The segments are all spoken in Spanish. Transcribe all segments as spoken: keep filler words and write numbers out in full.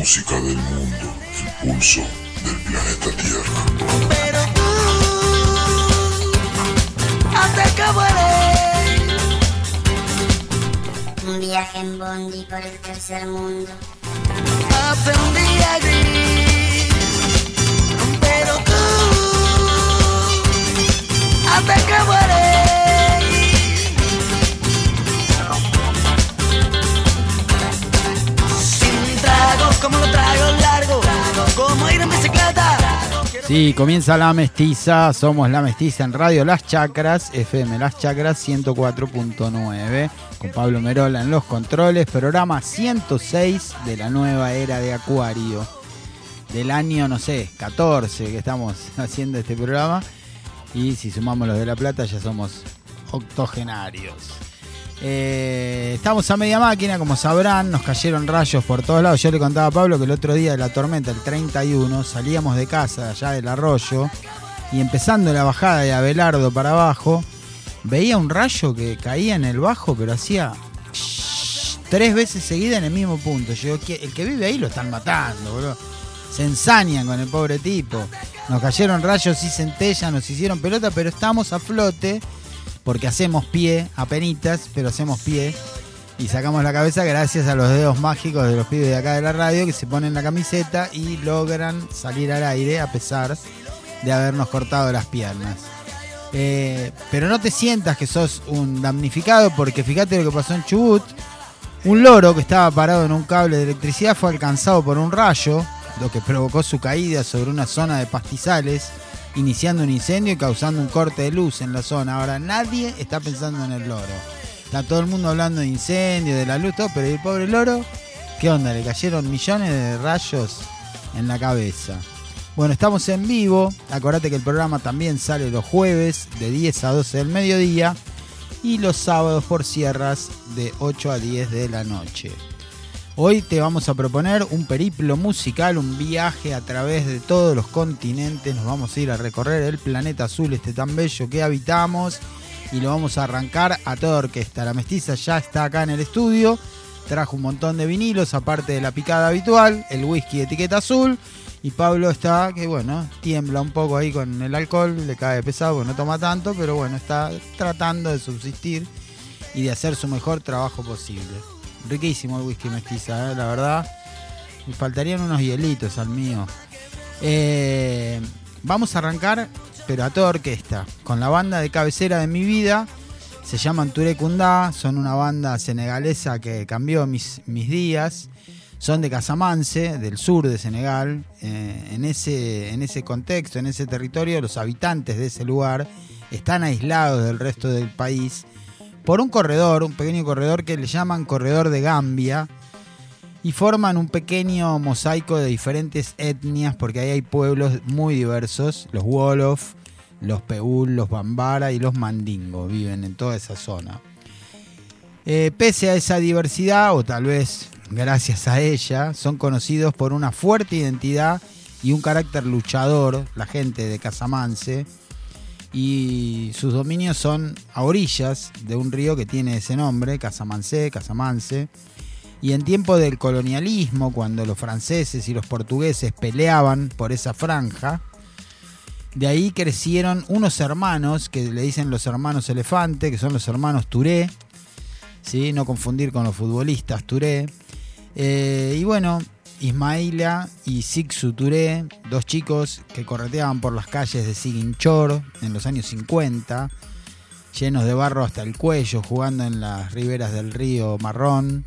música del mundo, el pulso del planeta Tierra. Pero tú, hasta que vuelve. Un viaje en bondi por el tercer mundo. Aprendí a vivir. Pero tú, hasta que vuelve. Como lo trago largo, como ir en bicicleta. Sí, comienza La Mestiza, somos La Mestiza en Radio Las Chacras, F M Las Chacras ciento cuatro punto nueve, con Pablo Merola en los controles, programa ciento seis de la nueva era de Acuario, del año, no sé, catorce que estamos haciendo este programa, y si sumamos los de La Plata ya somos octogenarios. Eh, estamos a media máquina, como sabrán, nos cayeron rayos por todos lados. Yo le contaba a Pablo que el otro día de la tormenta, el treinta y uno, salíamos de casa allá del Arroyo y empezando la bajada de Abelardo para abajo, veía un rayo que caía en el bajo, pero hacía shh, tres veces seguida en el mismo punto. Yo, el que vive ahí lo están matando, boludo. Se ensañan con el pobre tipo. Nos cayeron rayos y centellas, nos hicieron pelota, pero estamos a flote. Porque hacemos pie, apenitas, pero hacemos pie y sacamos la cabeza gracias a los dedos mágicos de los pibes de acá de la radio que se ponen la camiseta y logran salir al aire a pesar de habernos cortado las piernas. Eh, pero no te sientas que sos un damnificado, porque fíjate lo que pasó en Chubut. Un loro que estaba parado en un cable de electricidad fue alcanzado por un rayo, lo que provocó su caída sobre una zona de pastizales, iniciando un incendio y causando un corte de luz en la zona. Ahora nadie está pensando en el loro. Está todo el mundo hablando de incendio, de la luz, todo, pero el pobre loro, ¿qué onda? Le cayeron millones de rayos en la cabeza. Bueno, estamos en vivo. Acordate que el programa también sale los jueves de diez a doce del mediodía y los sábados por sierras de ocho a diez de la noche. Hoy te vamos a proponer un periplo musical, un viaje a través de todos los continentes. Nos vamos a ir a recorrer el planeta azul, este tan bello que habitamos, y lo vamos a arrancar a toda orquesta. La Mestiza ya está acá en el estudio, trajo un montón de vinilos, aparte de la picada habitual, el whisky de etiqueta azul, y Pablo está, que bueno, tiembla un poco ahí con el alcohol, le cae pesado, porque no toma tanto, pero bueno, está tratando de subsistir y de hacer su mejor trabajo posible. Riquísimo el whisky Mestiza, ¿eh? La verdad. Me faltarían unos hielitos al mío. Eh, vamos a arrancar, pero a toda orquesta, con la banda de cabecera de mi vida. Se llaman Touré Kunda, son una banda senegalesa que cambió mis, mis días. Son de Casamance, del sur de Senegal. Eh, en, ese, en ese contexto, en ese territorio, los habitantes de ese lugar están aislados del resto del país por un corredor, un pequeño corredor que le llaman Corredor de Gambia, y forman un pequeño mosaico de diferentes etnias, porque ahí hay pueblos muy diversos. Los Wolof, los Peul, los Bambara y los Mandingo viven en toda esa zona. Eh, pese a esa diversidad, o tal vez gracias a ella, son conocidos por una fuerte identidad y un carácter luchador, la gente de Casamance, y sus dominios son a orillas de un río que tiene ese nombre, Casamance, Casamance. Y en tiempo del colonialismo, cuando los franceses y los portugueses peleaban por esa franja, de ahí crecieron unos hermanos que le dicen los hermanos Elefante, que son los hermanos Touré, ¿sí? No confundir con los futbolistas Touré. Eh, y bueno, Ismaila y Sixu Touré, dos chicos que correteaban por las calles de Ziguinchor en los años cincuenta, llenos de barro hasta el cuello, jugando en las riberas del río Marrón,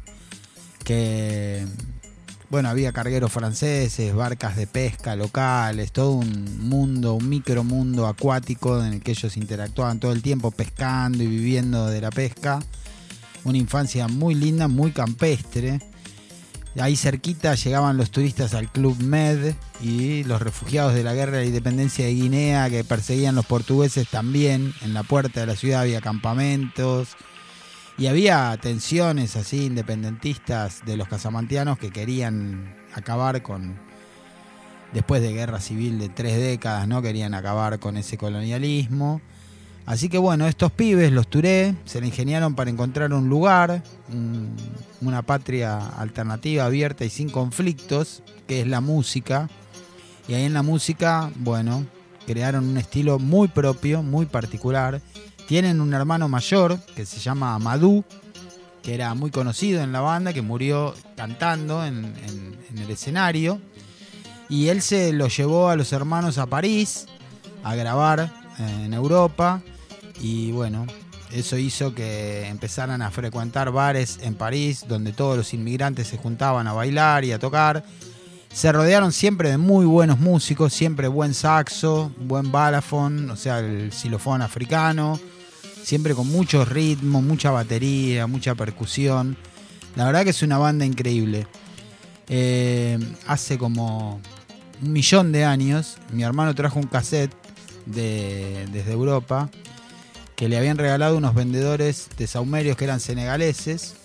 que bueno, había cargueros franceses, barcas de pesca locales, todo un mundo, un micromundo acuático en el que ellos interactuaban todo el tiempo pescando y viviendo de la pesca. Una infancia muy linda, muy campestre. Ahí cerquita llegaban los turistas al Club Med, y los refugiados de la guerra de la independencia de Guinea que perseguían los portugueses también. En la puerta de la ciudad había campamentos y había tensiones así independentistas de los casamantianos que querían acabar con, después de guerra civil de tres décadas, ¿no? Querían acabar con ese colonialismo. Así que bueno, estos pibes, los Touré, se le ingeniaron para encontrar un lugar, un, una patria alternativa, abierta y sin conflictos, que es la música. Y ahí en la música, bueno, crearon un estilo muy propio, muy particular. Tienen un hermano mayor que se llama Amadou, que era muy conocido en la banda, que murió cantando en, en, en el escenario. Y él se lo llevó a los hermanos a París a grabar eh, en Europa. Y bueno, eso hizo que empezaran a frecuentar bares en París, donde todos los inmigrantes se juntaban a bailar y a tocar. Se rodearon siempre de muy buenos músicos, siempre buen saxo, buen balafón, o sea, el xilofón africano, siempre con mucho ritmo, mucha batería, mucha percusión. La verdad que es una banda increíble. Eh, hace como un millón de años, mi hermano trajo un cassette de, desde Europa, que le habían regalado unos vendedores de saumerios que eran senegaleses,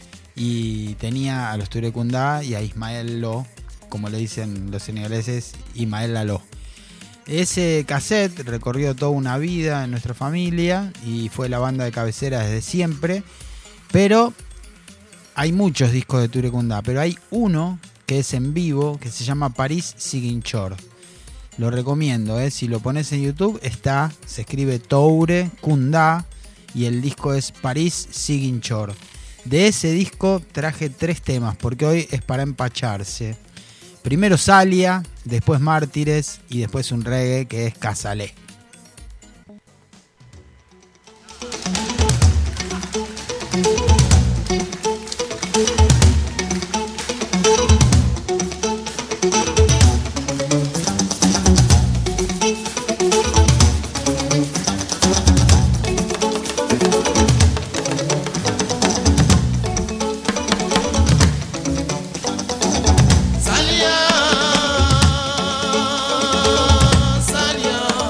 y tenía a los Touré Kunda y a Ismael Lo, como le dicen los senegaleses, Ismael Lalo. Ese cassette recorrió toda una vida en nuestra familia y fue la banda de cabecera desde siempre, pero hay muchos discos de Touré Kunda, pero hay uno que es en vivo, que se llama Paris Ziguinchor. Lo recomiendo, ¿eh? Si lo pones en YouTube, está, se escribe Touré Kunda y el disco es Paris Ziguinchor. De ese disco traje tres temas, porque hoy es para empacharse. Primero Salia, después Mártires y después un reggae que es Casalé.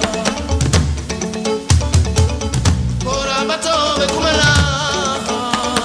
Por abato de Kumala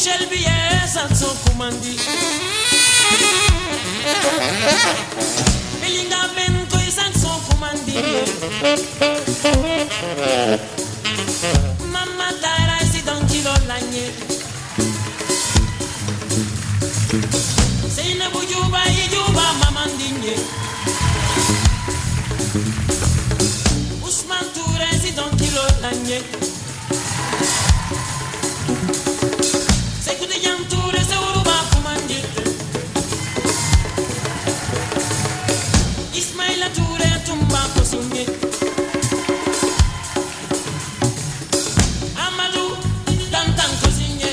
Michel Bier Sanson Kumandi Elinga Bento e Sanson Kumandi Mama Tara si Don Kilo Lanye Seina Bujuba e Juba Mamandinye Usman Toure si Don Kilo Lanye Sekou de Yam Toure se Uruba Kumandi Ismaila Toure Tumba Kosunye Amadou Tantan Kosunye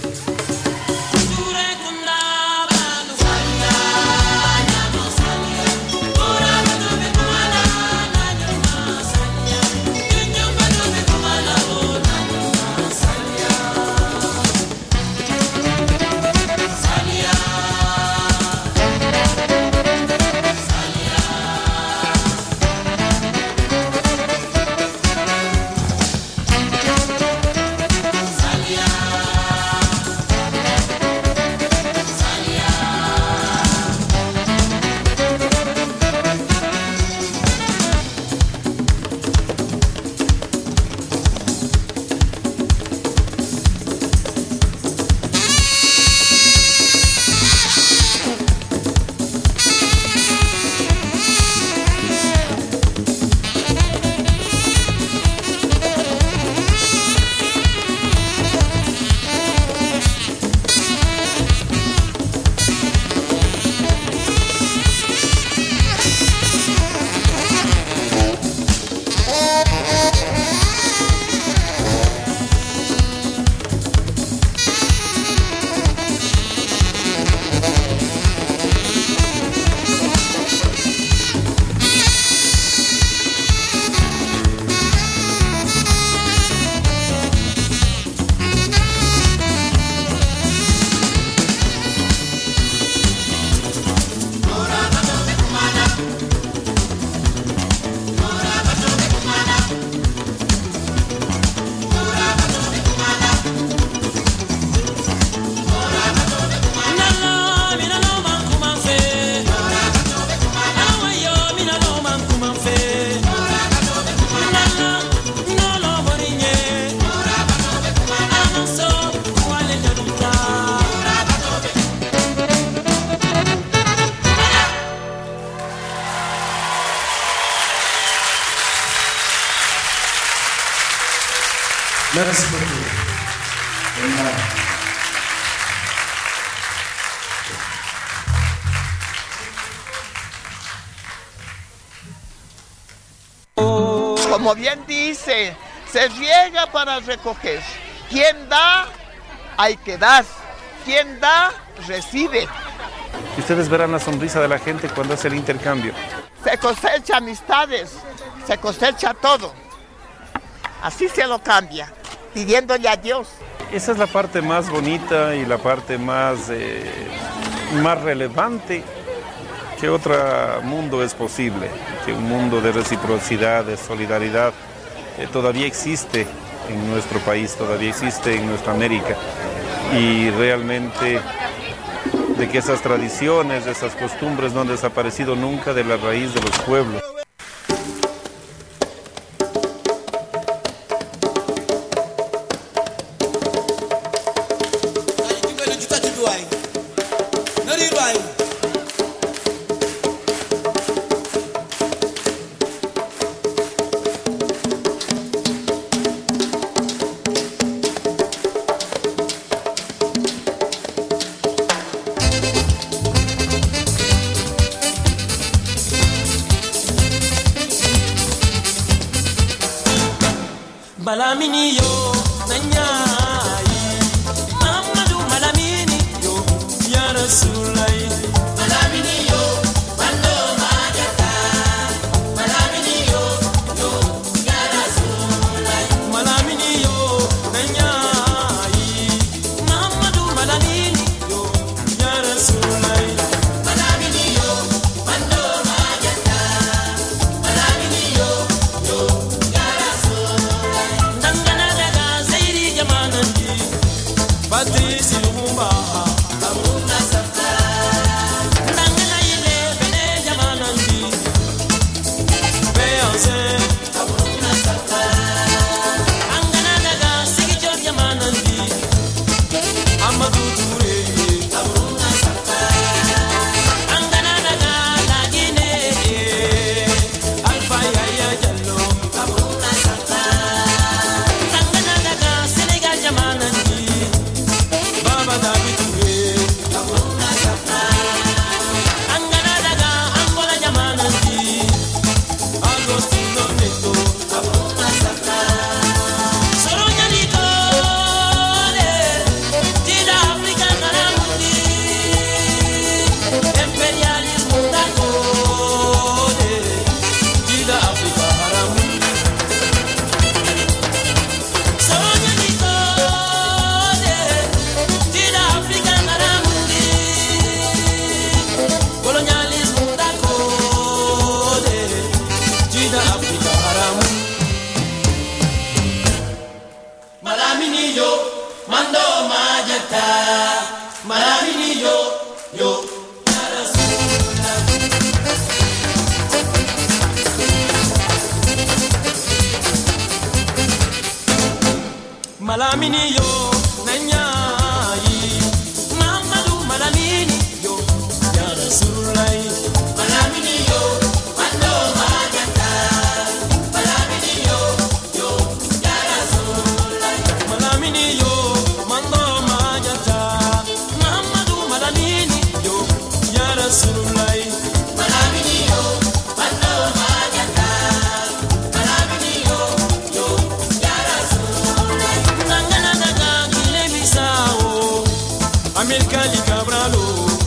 Toure Kunda Banu Sanya Nyamo Sanya Ura Banobe Kumala Nanyama Sanya Nyam Banobe Kumala Nanyama Sanya Merci beaucoup. Como bien dice, se riega para recoger. Quien da, hay que dar. Quien da, recibe. Ustedes verán la sonrisa de la gente cuando hace el intercambio. Se cosecha amistades, se cosecha todo. Así se lo cambia, pidiéndole a Dios. Esa es la parte más bonita y la parte más, eh, más relevante. Que otro mundo es posible, que un mundo de reciprocidad, de solidaridad, eh, todavía existe en nuestro país, todavía existe en nuestra América. Y realmente de que esas tradiciones, esas costumbres no han desaparecido nunca de la raíz de los pueblos. Malamini yo nanyai Mamadou Malamini yo ya Rasulai Malamini yo mando majata Malamini yo yo ya Rasulai Malamini yo nanyai Mamadou Malamini yo ya Rasulai Malamini yo mando majata Malamini yo yo ya Rasulai Patricio Malamini yo, mando mayata. Malamini yo, yo, ya Rasulullah. Malamini yo, nanyai. Mamadu Malamini yo, ya Rasulullah. Malamini yo, mando mayata. Malamini yo, yo, ya Rasulullah. Malamini yo, mando mayata. Mamadu Malamini yo, ya Rasulullah. Malamini yo, mando mayata. Malamini yo, yo, ya Rasulullah. Nangana daga kile bisao, Amerika li Cabralo.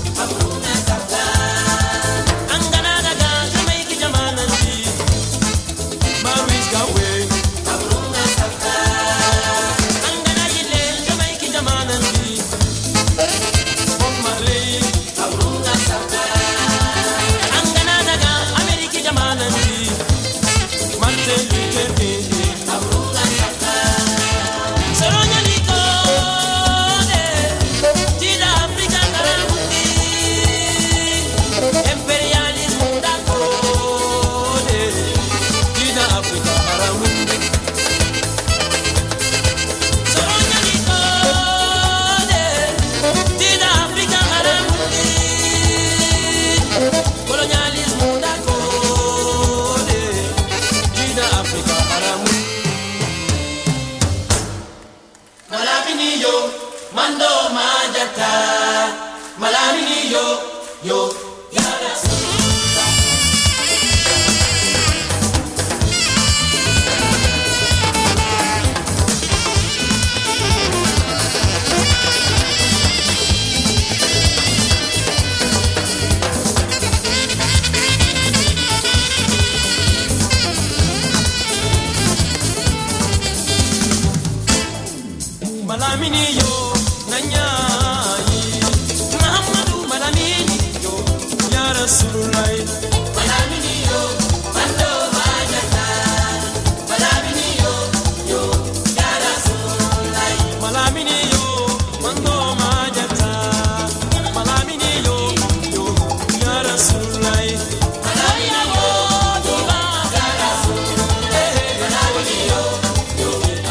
Malamini yo, nanyai. Muhammadu Malamini yo, ya Rasulullah. Malamini yo, mando mayata. Malamini yo, yo, ya Rasulullah. Malamini yo, mando mayata. Malamini yo, yo, ya Rasulullah. Malamini yo, yo, ya Rasulullah. Malamini yo, yo, ya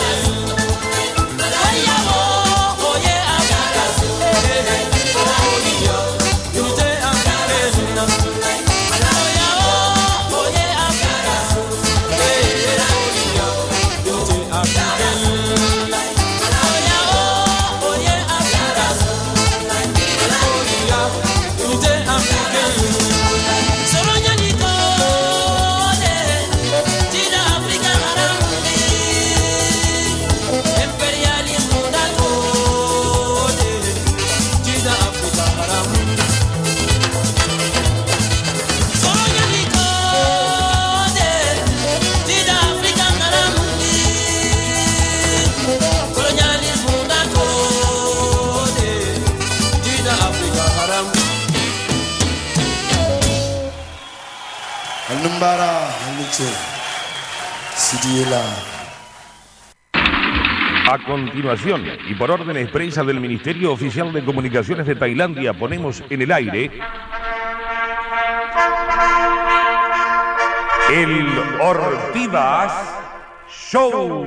Anumbara Anuche Sidiela. A continuación, y por orden expresa del Ministerio Oficial de Comunicaciones de Tailandia, ponemos en el aire el Ortivas Show.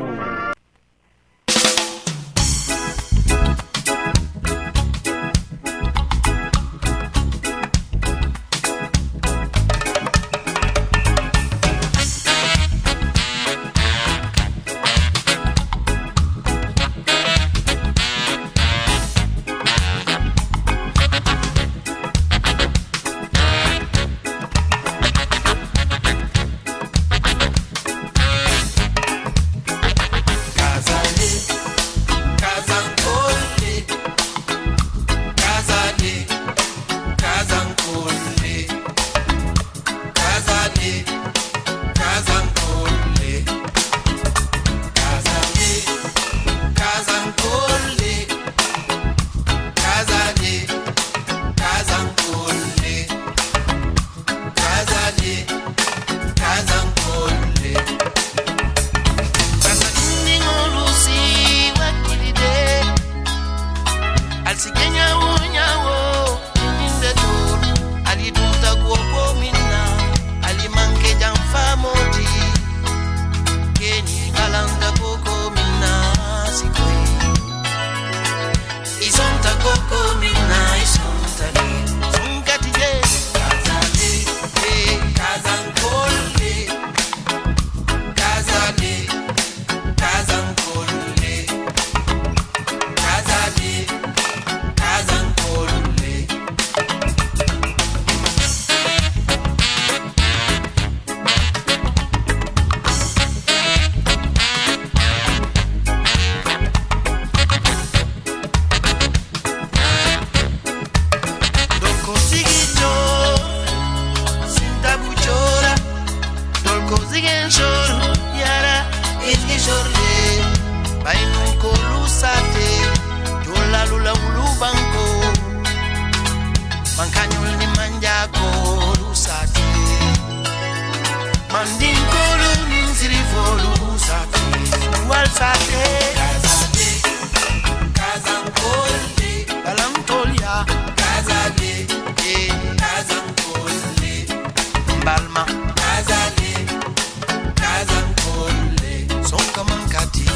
sate Yola lula ulu banko Mankanyol ni manjako lusate Mandin kolu ninsiri folu lusate Wal sate Kazade Kazankole Kalantolia Kazade Kazankole Balma Kazade Kazankole Sonka mankati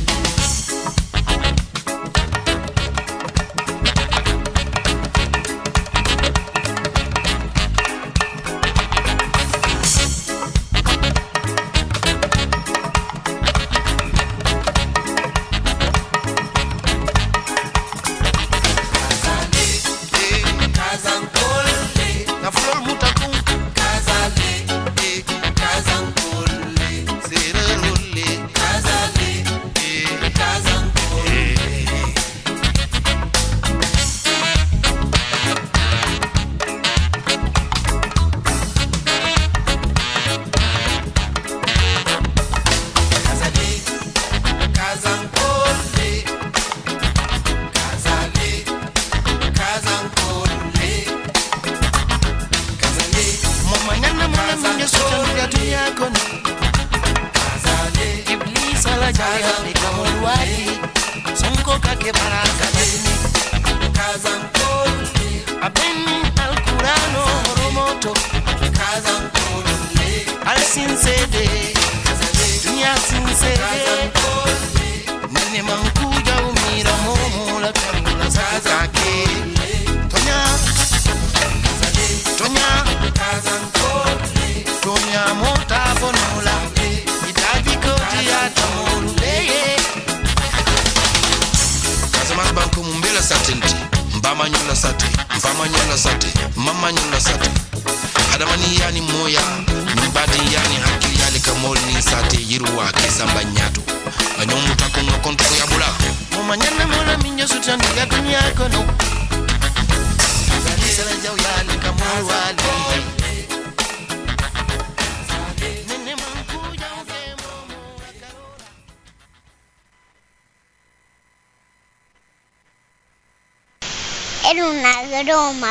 Era una broma,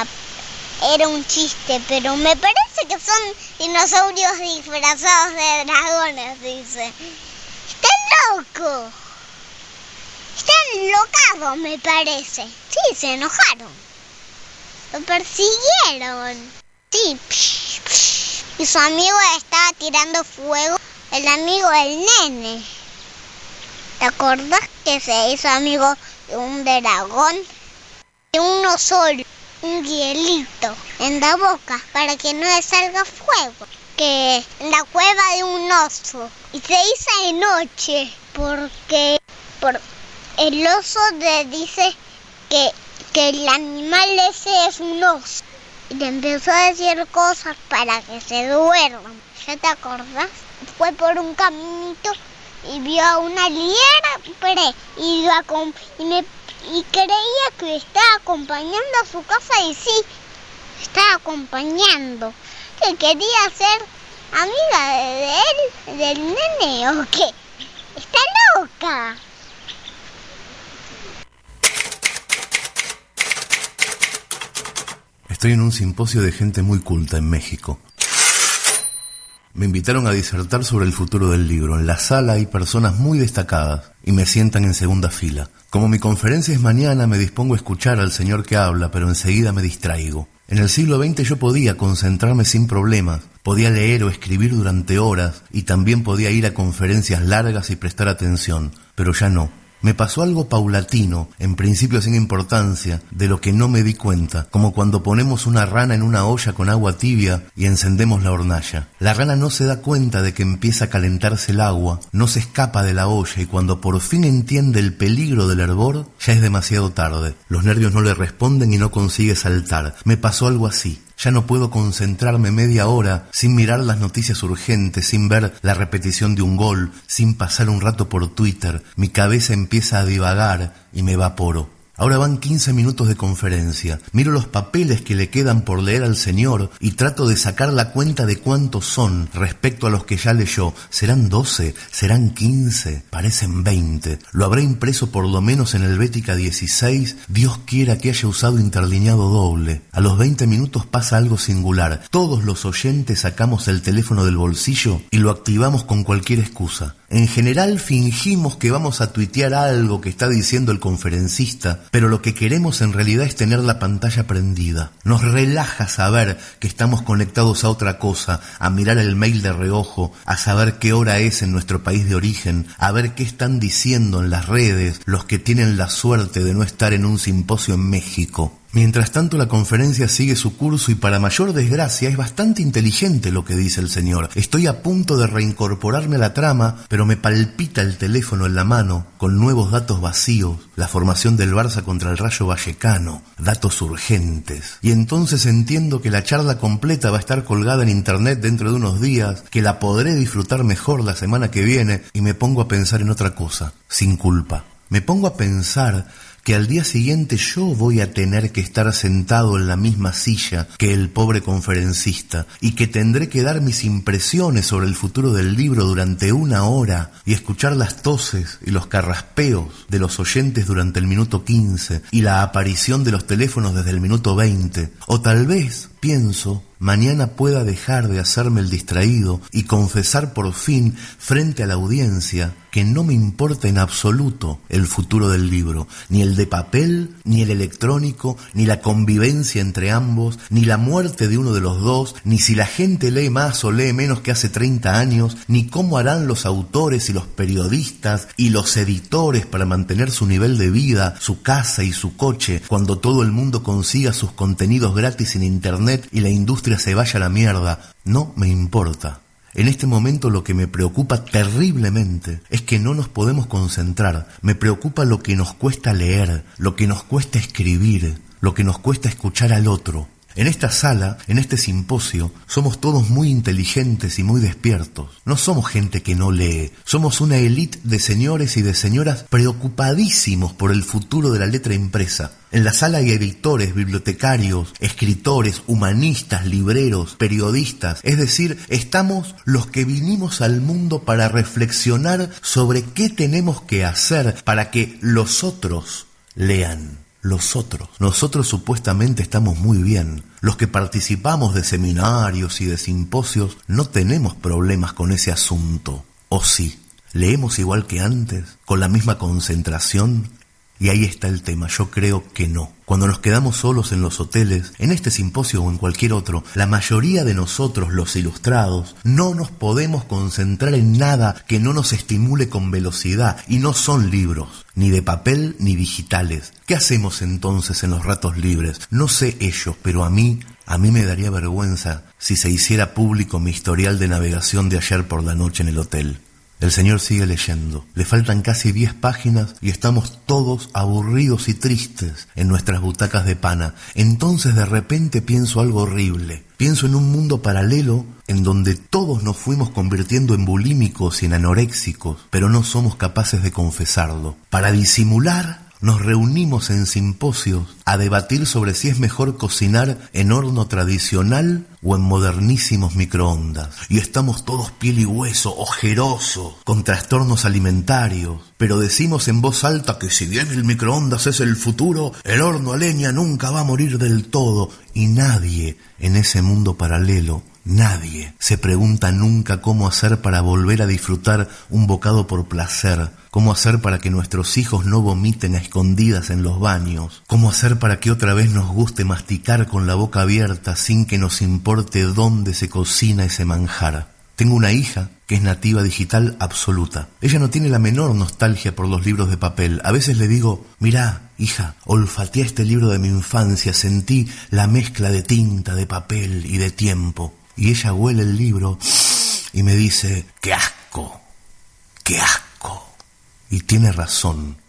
era un chiste, pero me parece que son dinosaurios disfrazados de dragones, dice. ¡Están locos! Están locados, me parece. Sí, se enojaron. Lo persiguieron. Sí, psh, psh. Y su amigo estaba tirando fuego. El amigo del nene. ¿Te acordás que se hizo amigo de un dragón? De uno solo, un hielito en la boca para que no le salga fuego. Que en la cueva de un oso. Y se hizo de noche porque por el oso le dice que, que el animal ese es un oso. Y le empezó a decir cosas para que se duerman. ¿Ya te acordás? Fue por un caminito y vio a una liebre y, lo acom- y, me, y creía que estaba acompañando a su casa y sí, estaba acompañando. Que quería ser amiga de, de él, del nene, ¿o qué? ¡Está loca! Estoy en un simposio de gente muy culta en México. Me invitaron a disertar sobre el futuro del libro. En la sala hay personas muy destacadas y me sientan en segunda fila. Como mi conferencia es mañana, me dispongo a escuchar al señor que habla, pero enseguida me distraigo. En el siglo veinte yo podía concentrarme sin problemas, podía leer o escribir durante horas y también podía ir a conferencias largas y prestar atención, pero ya no. Me pasó algo paulatino, en principio sin importancia, de lo que no me di cuenta, como cuando ponemos una rana en una olla con agua tibia y encendemos la hornalla. La rana no se da cuenta de que empieza a calentarse el agua, no se escapa de la olla y cuando por fin entiende el peligro del hervor, ya es demasiado tarde. Los nervios no le responden y no consigue saltar. Me pasó algo así. Ya no puedo concentrarme media hora sin mirar las noticias urgentes, sin ver la repetición de un gol, sin pasar un rato por Twitter. Mi cabeza empieza a divagar y me evaporo. Ahora van quince minutos de conferencia. Miro los papeles que le quedan por leer al señor y trato de sacar la cuenta de cuántos son respecto a los que ya leyó. ¿Serán doce? ¿Serán quince? Parecen veinte. ¿Lo habrá impreso por lo menos en el Bética dieciséis? Dios quiera que haya usado interlineado doble. A los veinte minutos pasa algo singular. Todos los oyentes sacamos el teléfono del bolsillo y lo activamos con cualquier excusa. En general fingimos que vamos a tuitear algo que está diciendo el conferencista, pero lo que queremos en realidad es tener la pantalla prendida. Nos relaja saber que estamos conectados a otra cosa, a mirar el mail de reojo, a saber qué hora es en nuestro país de origen, a ver qué están diciendo en las redes los que tienen la suerte de no estar en un simposio en México. Mientras tanto, la conferencia sigue su curso y, para mayor desgracia, es bastante inteligente lo que dice el señor. Estoy a punto de reincorporarme a la trama, pero me palpita el teléfono en la mano, con nuevos datos vacíos, la formación del Barça contra el Rayo Vallecano, datos urgentes. Y entonces entiendo que la charla completa va a estar colgada en internet dentro de unos días, que la podré disfrutar mejor la semana que viene, y me pongo a pensar en otra cosa, sin culpa. Me pongo a pensar que al día siguiente yo voy a tener que estar sentado en la misma silla que el pobre conferencista y que tendré que dar mis impresiones sobre el futuro del libro durante una hora y escuchar las toses y los carraspeos de los oyentes durante el minuto quince y la aparición de los teléfonos desde el minuto veinte. O tal vez, pienso, mañana pueda dejar de hacerme el distraído y confesar por fin frente a la audiencia que no me importa en absoluto el futuro del libro, ni el de papel, ni el electrónico, ni la convivencia entre ambos, ni la muerte de uno de los dos, ni si la gente lee más o lee menos que hace treinta años, ni cómo harán los autores y los periodistas y los editores para mantener su nivel de vida, su casa y su coche, cuando todo el mundo consiga sus contenidos gratis en internet y la industria se vaya a la mierda. No me importa. En este momento lo que me preocupa terriblemente es que no nos podemos concentrar. Me preocupa lo que nos cuesta leer, lo que nos cuesta escribir, lo que nos cuesta escuchar al otro. En esta sala, en este simposio, somos todos muy inteligentes y muy despiertos. No somos gente que no lee, somos una élite de señores y de señoras preocupadísimos por el futuro de la letra impresa. En la sala hay editores, bibliotecarios, escritores, humanistas, libreros, periodistas. Es decir, estamos los que vinimos al mundo para reflexionar sobre qué tenemos que hacer para que los otros lean. Los otros. Nosotros supuestamente estamos muy bien. Los que participamos de seminarios y de simposios no tenemos problemas con ese asunto. ¿O sí? ¿Leemos igual que antes? ¿Con la misma concentración? Y ahí está el tema, yo creo que no. Cuando nos quedamos solos en los hoteles, en este simposio o en cualquier otro, la mayoría de nosotros, los ilustrados, no nos podemos concentrar en nada que no nos estimule con velocidad, y no son libros, ni de papel ni digitales. ¿Qué hacemos entonces en los ratos libres? No sé ellos, pero a mí, a mí me daría vergüenza si se hiciera público mi historial de navegación de ayer por la noche en el hotel. El señor sigue leyendo. Le faltan casi diez páginas y estamos todos aburridos y tristes en nuestras butacas de pana. Entonces de repente pienso algo horrible. Pienso en un mundo paralelo en donde todos nos fuimos convirtiendo en bulímicos y en anoréxicos, pero no somos capaces de confesarlo. Para disimular, nos reunimos en simposios a debatir sobre si es mejor cocinar en horno tradicional o en modernísimos microondas. Y estamos todos piel y hueso, ojerosos, con trastornos alimentarios. Pero decimos en voz alta que si bien el microondas es el futuro, el horno a leña nunca va a morir del todo. Y nadie en ese mundo paralelo, nadie se pregunta nunca cómo hacer para volver a disfrutar un bocado por placer, cómo hacer para que nuestros hijos no vomiten a escondidas en los baños, cómo hacer para que otra vez nos guste masticar con la boca abierta sin que nos importe dónde se cocina ese manjar. Tengo una hija que es nativa digital absoluta. Ella no tiene la menor nostalgia por los libros de papel. A veces le digo, mirá, hija, olfateé este libro de mi infancia, sentí la mezcla de tinta, de papel y de tiempo. Y ella huele el libro y me dice, ¡qué asco! ¡Qué asco! Y tiene razón.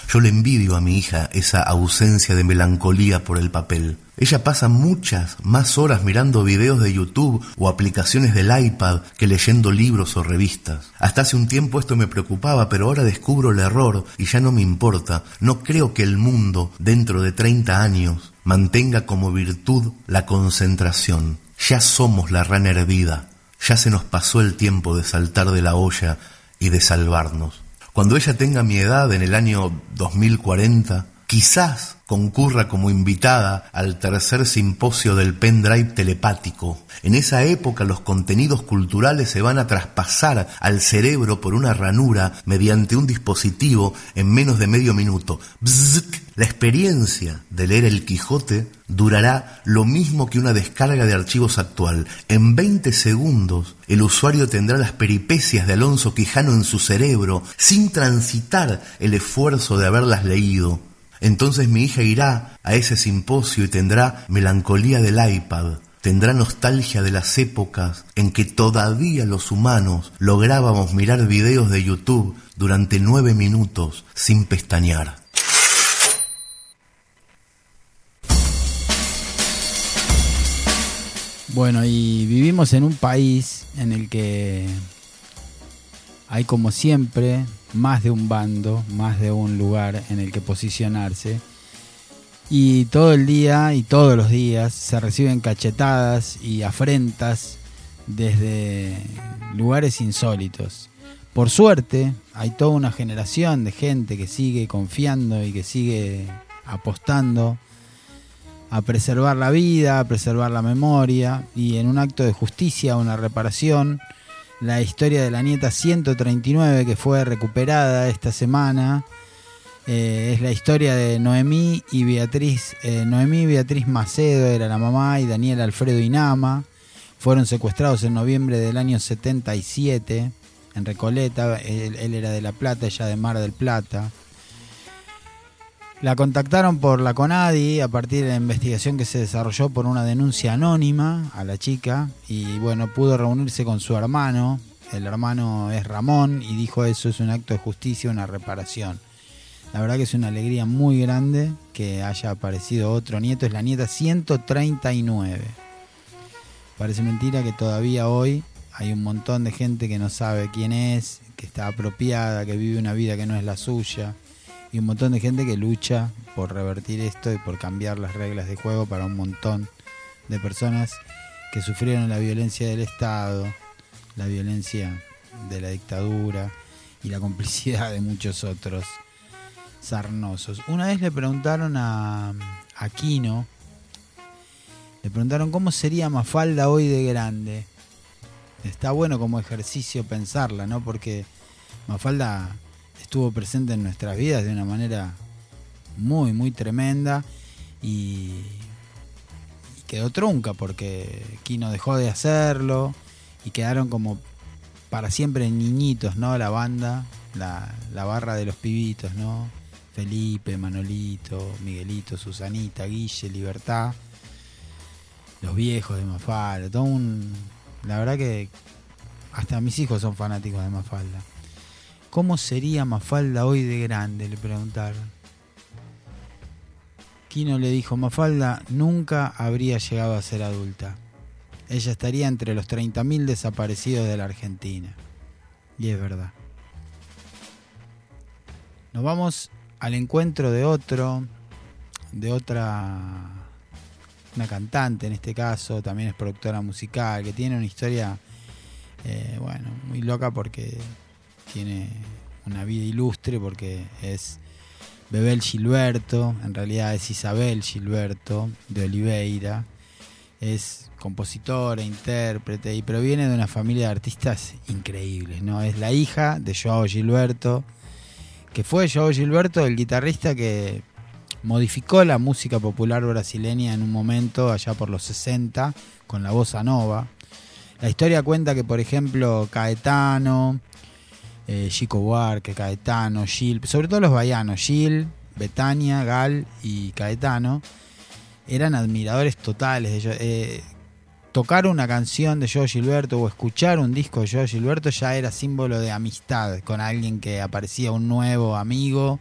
Yo le envidio a mi hija esa ausencia de melancolía por el papel. Ella pasa muchas más horas mirando videos de YouTube o aplicaciones del iPad que leyendo libros o revistas. Hasta hace un tiempo esto me preocupaba, pero ahora descubro el error y ya no me importa. No creo que el mundo, dentro de treinta años, mantenga como virtud la concentración. Ya somos la rana hervida. Ya se nos pasó el tiempo de saltar de la olla y de salvarnos. Cuando ella tenga mi edad, en el año dos mil cuarenta, quizás concurra como invitada al tercer simposio del pendrive telepático. En esa época los contenidos culturales se van a traspasar al cerebro por una ranura mediante un dispositivo en menos de medio minuto. Bzzz. La experiencia de leer El Quijote durará lo mismo que una descarga de archivos actual. En veinte segundos el usuario tendrá las peripecias de Alonso Quijano en su cerebro sin transitar el esfuerzo de haberlas leído. Entonces mi hija irá a ese simposio y tendrá melancolía del iPad, tendrá nostalgia de las épocas en que todavía los humanos lográbamos mirar videos de YouTube durante nueve minutos sin pestañear. Bueno, y vivimos en un país en el que hay, como siempre, más de un bando, más de un lugar en el que posicionarse, y todo el día y todos los días se reciben cachetadas y afrentas desde lugares insólitos. Por suerte hay toda una generación de gente que sigue confiando y que sigue apostando a preservar la vida, a preservar la memoria, y en un acto de justicia, una reparación, la historia de la nieta ciento treinta y nueve, que fue recuperada esta semana, eh, es la historia de Noemí y Beatriz. Eh, Noemí y Beatriz Macedo era la mamá, y Daniel Alfredo Inama. Fueron secuestrados en noviembre del año setenta y siete en Recoleta. Él, él era de La Plata, ella de Mar del Plata. La contactaron por la CONADI a partir de la investigación que se desarrolló por una denuncia anónima a la chica, y bueno, pudo reunirse con su hermano. El hermano es Ramón y dijo: eso es un acto de justicia, una reparación. La verdad que es una alegría muy grande que haya aparecido otro nieto. Es la nieta ciento treinta y nueve. Parece mentira que todavía hoy hay un montón de gente que no sabe quién es, que está apropiada, que vive una vida que no es la suya. Y un montón de gente que lucha por revertir esto y por cambiar las reglas de juego para un montón de personas que sufrieron la violencia del Estado, la violencia de la dictadura y la complicidad de muchos otros sarnosos. Una vez le preguntaron a, a Quino, le preguntaron cómo sería Mafalda hoy de grande. Está bueno como ejercicio pensarla, ¿no? Porque Mafalda estuvo presente en nuestras vidas de una manera muy, muy tremenda, y, y quedó trunca porque Quino dejó de hacerlo y quedaron como para siempre niñitos, ¿no? La banda, la, la barra de los pibitos, ¿no? Felipe, Manolito, Miguelito, Susanita, Guille, Libertad, los viejos de Mafalda, todo un... La verdad que hasta mis hijos son fanáticos de Mafalda. ¿Cómo sería Mafalda hoy de grande?, le preguntaron. Quino le dijo: Mafalda nunca habría llegado a ser adulta. Ella estaría entre los treinta mil desaparecidos de la Argentina. Y es verdad. Nos vamos al encuentro de otro, de otra, una cantante en este caso, también es productora musical, que tiene una historia, eh, bueno, muy loca porque tiene una vida ilustre, porque es Bebel Gilberto, en realidad es Isabel Gilberto de Oliveira, es compositora, intérprete, y proviene de una familia de artistas increíbles, ¿no? Es la hija de Joao Gilberto, que fue Joao Gilberto el guitarrista que modificó la música popular brasileña en un momento allá por los sesenta con la bossa nova. La historia cuenta que, por ejemplo, Caetano, eh, Chico Buarque, Caetano, Gil, sobre todo los baianos, Gil, Betania, Gal y Caetano, eran admiradores totales de ellos. Eh, tocar una canción de Joao Gilberto o escuchar un disco de Joao Gilberto ya era símbolo de amistad con alguien, que aparecía un nuevo amigo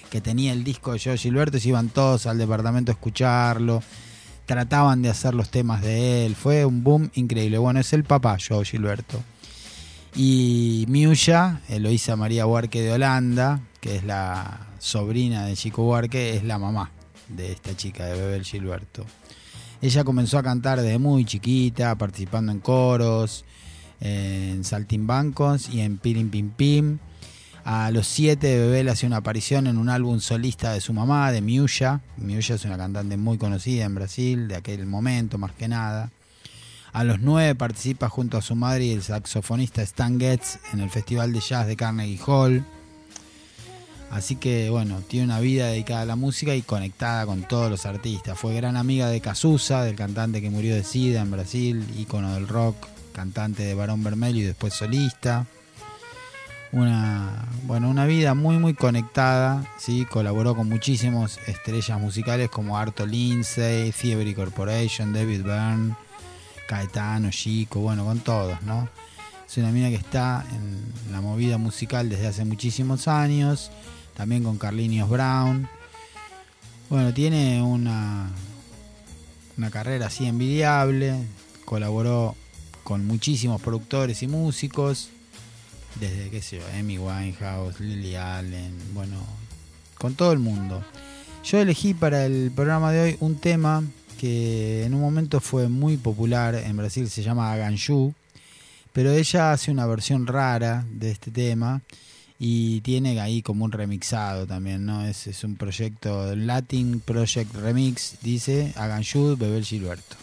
que tenía el disco de Joe Gilberto, y se iban todos al departamento a escucharlo, trataban de hacer los temas de él, fue un boom increíble. Bueno, es el papá Joe Gilberto. Y Miuya, Eloísa María Huarque de Holanda, que es la sobrina de Chico Huarque, es la mamá de esta chica, de Bebel Gilberto. Ella comenzó a cantar desde muy chiquita, participando en coros, en saltimbancos y en Pirim Pim Pim. A los siete, Bebel hace una aparición en un álbum solista de su mamá, de Miuya. Miuya es una cantante muy conocida en Brasil, de aquel momento más que nada. A los nueve participa junto a su madre y el saxofonista Stan Getz en el Festival de Jazz de Carnegie Hall. Así que bueno, tiene una vida dedicada a la música y conectada con todos los artistas. Fue gran amiga de Cazuza, del cantante que murió de SIDA en Brasil, ícono del rock, cantante de Barón Vermelho y después solista. Una, bueno, una vida muy muy conectada, ¿sí? Colaboró con muchísimas estrellas musicales como Arto Lindsay, Thievery Corporation, David Byrne, Caetano, Chico, bueno, con todos, ¿no? Es una mina que está en la movida musical desde hace muchísimos años, también con Carlinhos Brown. Bueno, tiene una, una carrera así envidiable, colaboró con muchísimos productores y músicos, desde, qué sé yo, Amy Winehouse, Lily Allen, bueno, con todo el mundo. Yo elegí para el programa de hoy un tema que en un momento fue muy popular en Brasil, se llama Aganju, pero ella hace una versión rara de este tema y tiene ahí como un remixado también, ¿no? Es, es un proyecto, Latin Project Remix, dice Aganju, Bebel Gilberto.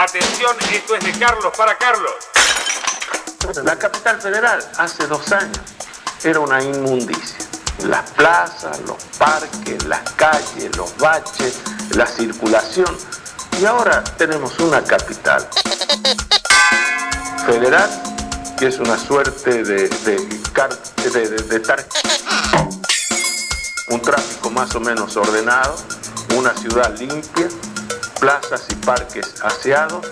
Atención, esto es de Carlos para Carlos. La capital federal hace dos años era una inmundicia. Las plazas, los parques, las calles, los baches, la circulación. Y ahora tenemos una capital federal que es una suerte de, de, de, de, de, de tar... un tráfico más o menos ordenado, una ciudad limpia, plazas y parques aseados,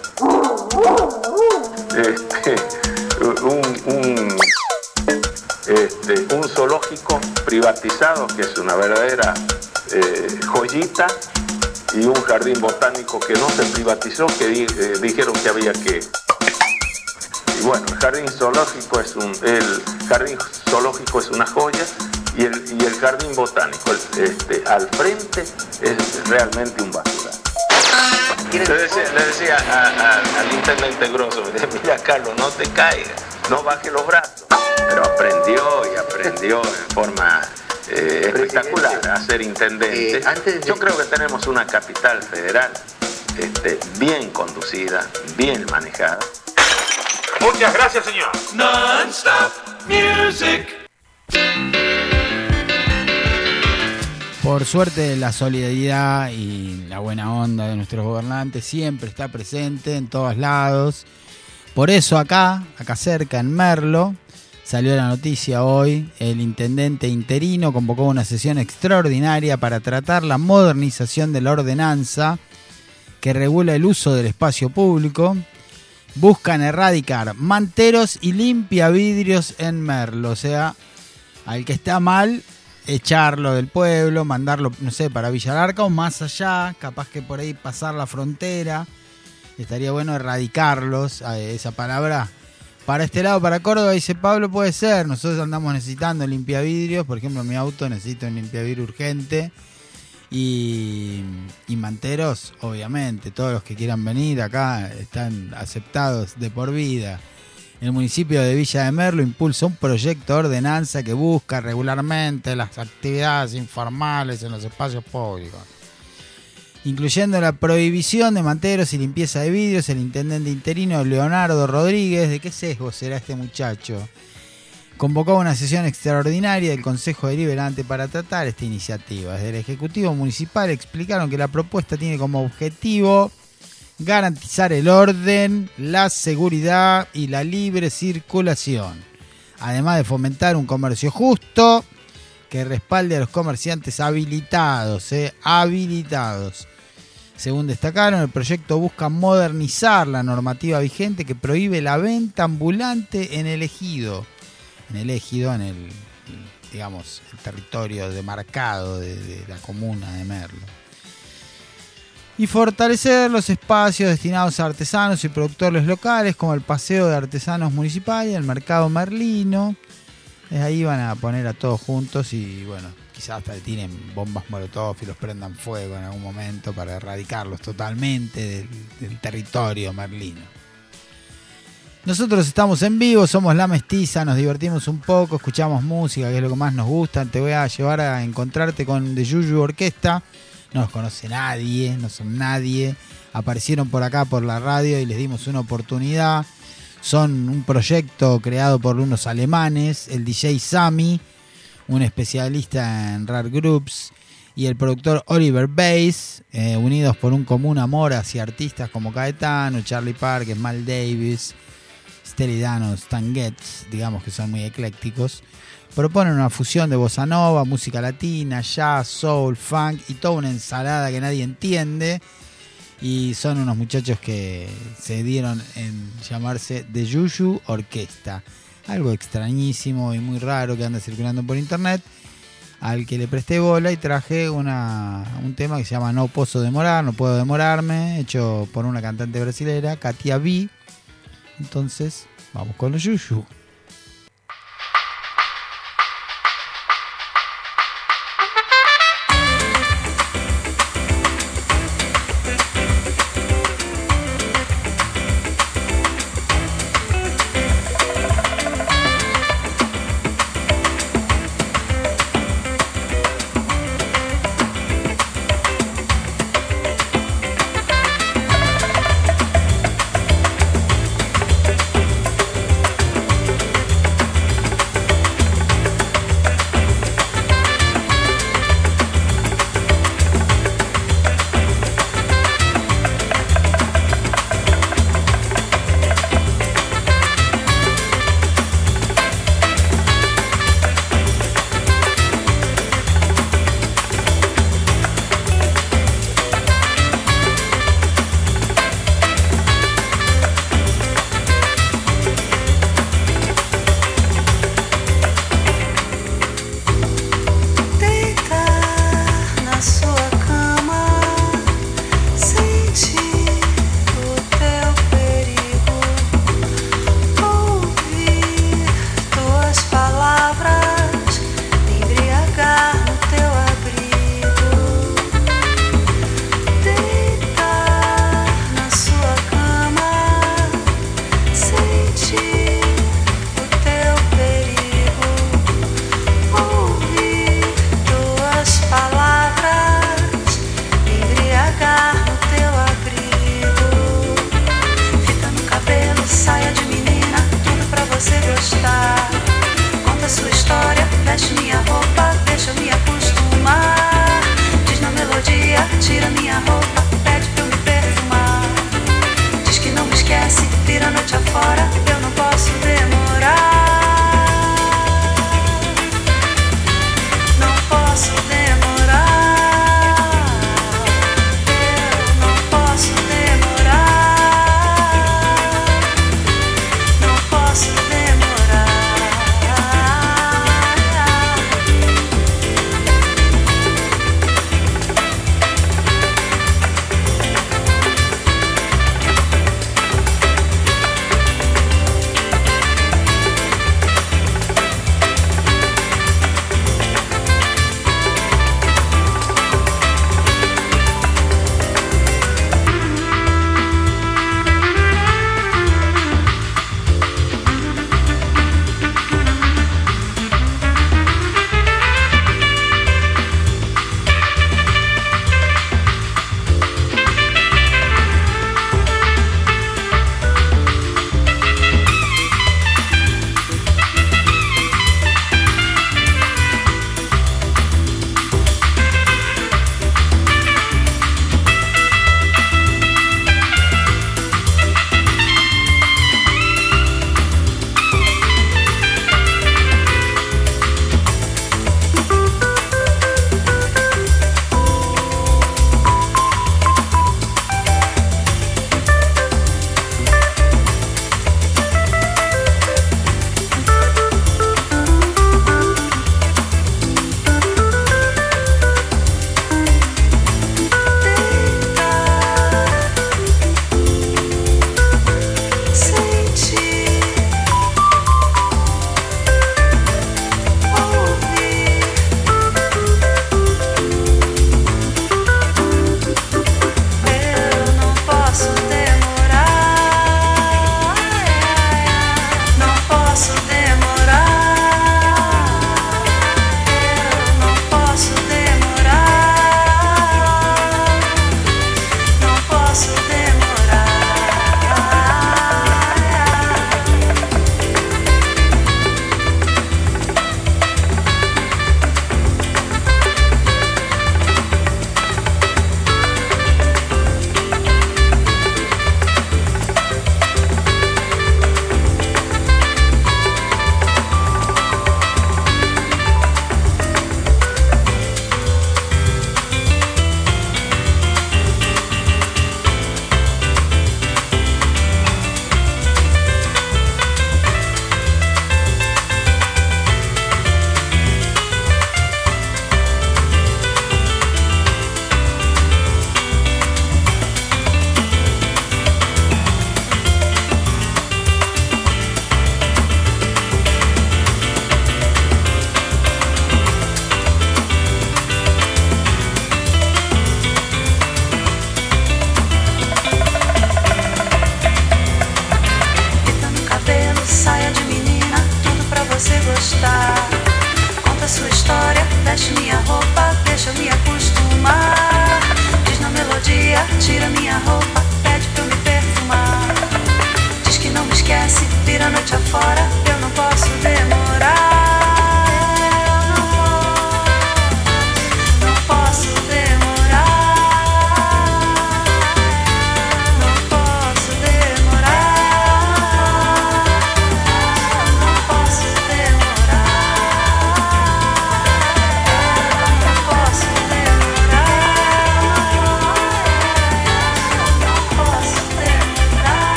este, un, un, este, un zoológico privatizado que es una verdadera eh, joyita, y un jardín botánico que no se privatizó, que di, eh, dijeron que había que... Y bueno, el jardín zoológico es un, el jardín zoológico es una joya, y el, y el jardín botánico este, al frente es realmente un basural. Le decía, le decía a, a, al intendente Grosso, me decía, mira Carlos, no te caigas, no bajes los brazos. Pero aprendió y aprendió en forma eh, espectacular a ser intendente. Eh, antes de... Yo creo que tenemos una capital federal este, bien conducida, bien manejada. Muchas gracias, señor. Non-stop music. Por suerte, la solidaridad y la buena onda de nuestros gobernantes siempre está presente en todos lados. Por eso acá, acá cerca, en Merlo, salió la noticia hoy. El intendente interino convocó una sesión extraordinaria para tratar la modernización de la ordenanza que regula el uso del espacio público. Buscan erradicar manteros y limpiavidrios en Merlo. O sea, al que está mal, echarlo del pueblo, mandarlo, no sé, para Villalarca o más allá, capaz que por ahí pasar la frontera. Estaría bueno erradicarlos, esa palabra. Para este lado, para Córdoba, dice Pablo, puede ser. Nosotros andamos necesitando limpiavidrios. Por ejemplo, mi auto necesita un limpiavidrio urgente. Y, y manteros, obviamente, todos los que quieran venir acá están aceptados de por vida. El municipio de Villa de Merlo impulsa un proyecto de ordenanza que busca regularmente las actividades informales en los espacios públicos, incluyendo la prohibición de manteros y limpieza de vidrios. El intendente interino Leonardo Rodríguez, ¿de qué sesgo será este muchacho?, convocó una sesión extraordinaria del Consejo Deliberante para tratar esta iniciativa. Desde el Ejecutivo Municipal explicaron que la propuesta tiene como objetivo garantizar el orden, la seguridad y la libre circulación, además de fomentar un comercio justo que respalde a los comerciantes habilitados, eh, habilitados. Según destacaron, el proyecto busca modernizar la normativa vigente que prohíbe la venta ambulante en el ejido, en el ejido, en el, digamos, el territorio demarcado de, de la comuna de Merlo. Y fortalecer los espacios destinados a artesanos y productores locales, como el Paseo de Artesanos Municipal y el Mercado Merlino. Desde ahí van a poner a todos juntos y, bueno, quizás hasta le tiren bombas molotov y los prendan fuego en algún momento para erradicarlos totalmente del, del territorio merlino. Nosotros estamos en vivo, somos La Mestiza, nos divertimos un poco, escuchamos música, que es lo que más nos gusta. Te voy a llevar a encontrarte con The Yuyu Orquesta. No los conoce nadie, no son nadie. Aparecieron por acá por la radio y les dimos una oportunidad. Son un proyecto creado por unos alemanes, el D J Sammy, un especialista en rare groups, y el productor Oliver Bass, eh, unidos por un común amor hacia artistas como Caetano, Charlie Parker, Mal Davis, Steely Dan, Stan Getz, digamos que son muy eclécticos. Proponen una fusión de bossa nova, música latina, jazz, soul, funk y toda una ensalada que nadie entiende. Y son unos muchachos que se dieron en llamarse The Yuyu Orquesta. Algo extrañísimo y muy raro que anda circulando por internet, al que le presté bola y traje una, un tema que se llama No Posso Demorar, No Puedo Demorarme, hecho por una cantante brasilera, Katia B. Entonces, vamos con los Yuyu.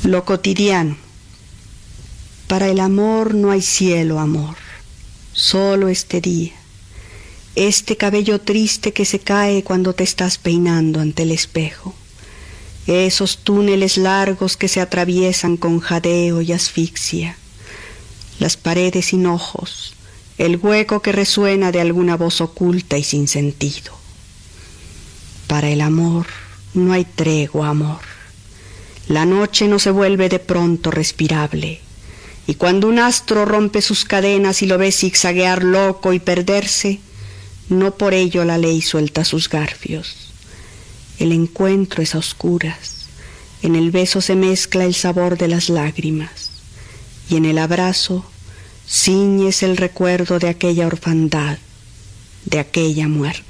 Lo cotidiano. Para el amor no hay cielo, amor, solo este día, este cabello triste que se cae cuando te estás peinando ante el espejo, esos túneles largos que se atraviesan con jadeo y asfixia, las paredes sin ojos, el hueco que resuena de alguna voz oculta y sin sentido. Para el amor no hay tregua, amor. La noche no se vuelve de pronto respirable, y cuando un astro rompe sus cadenas y lo ves zigzaguear loco y perderse, no por ello la ley suelta sus garfios. El encuentro es a oscuras, en el beso se mezcla el sabor de las lágrimas, y en el abrazo ciñes el recuerdo de aquella orfandad, de aquella muerte.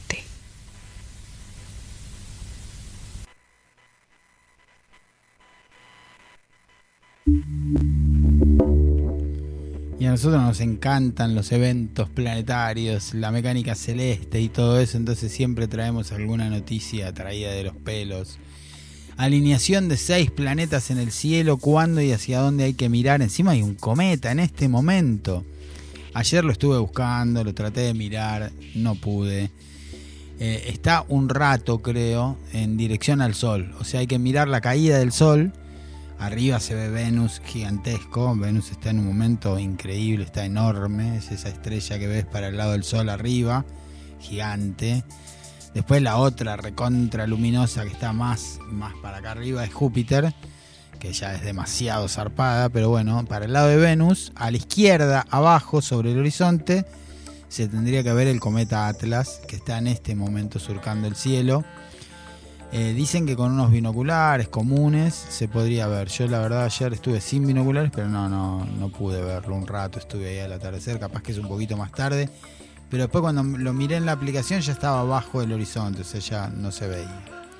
Y a nosotros nos encantan los eventos planetarios, la mecánica celeste y todo eso, entonces siempre traemos alguna noticia traída de los pelos. Alineación de seis planetas en el cielo, cuándo y hacia dónde hay que mirar. Encima hay un cometa en este momento. Ayer lo estuve buscando, lo traté de mirar, no pude. Eh, está un rato, creo, en dirección al Sol. O sea, hay que mirar la caída del Sol. Arriba se ve Venus gigantesco. Venus está en un momento increíble, está enorme. Es esa estrella que ves para el lado del Sol arriba, gigante. Después la otra recontra luminosa que está más, más para acá arriba es Júpiter, que ya es demasiado zarpada, pero bueno, para el lado de Venus, a la izquierda, abajo, sobre el horizonte, se tendría que ver el cometa Atlas, que está en este momento surcando el cielo. Eh, dicen que con unos binoculares comunes se podría ver. Yo la verdad ayer estuve sin binoculares, pero no, no, no pude verlo un rato, estuve ahí al atardecer, capaz que es un poquito más tarde. Pero después cuando lo miré en la aplicación ya estaba abajo del horizonte, o sea, ya no se veía.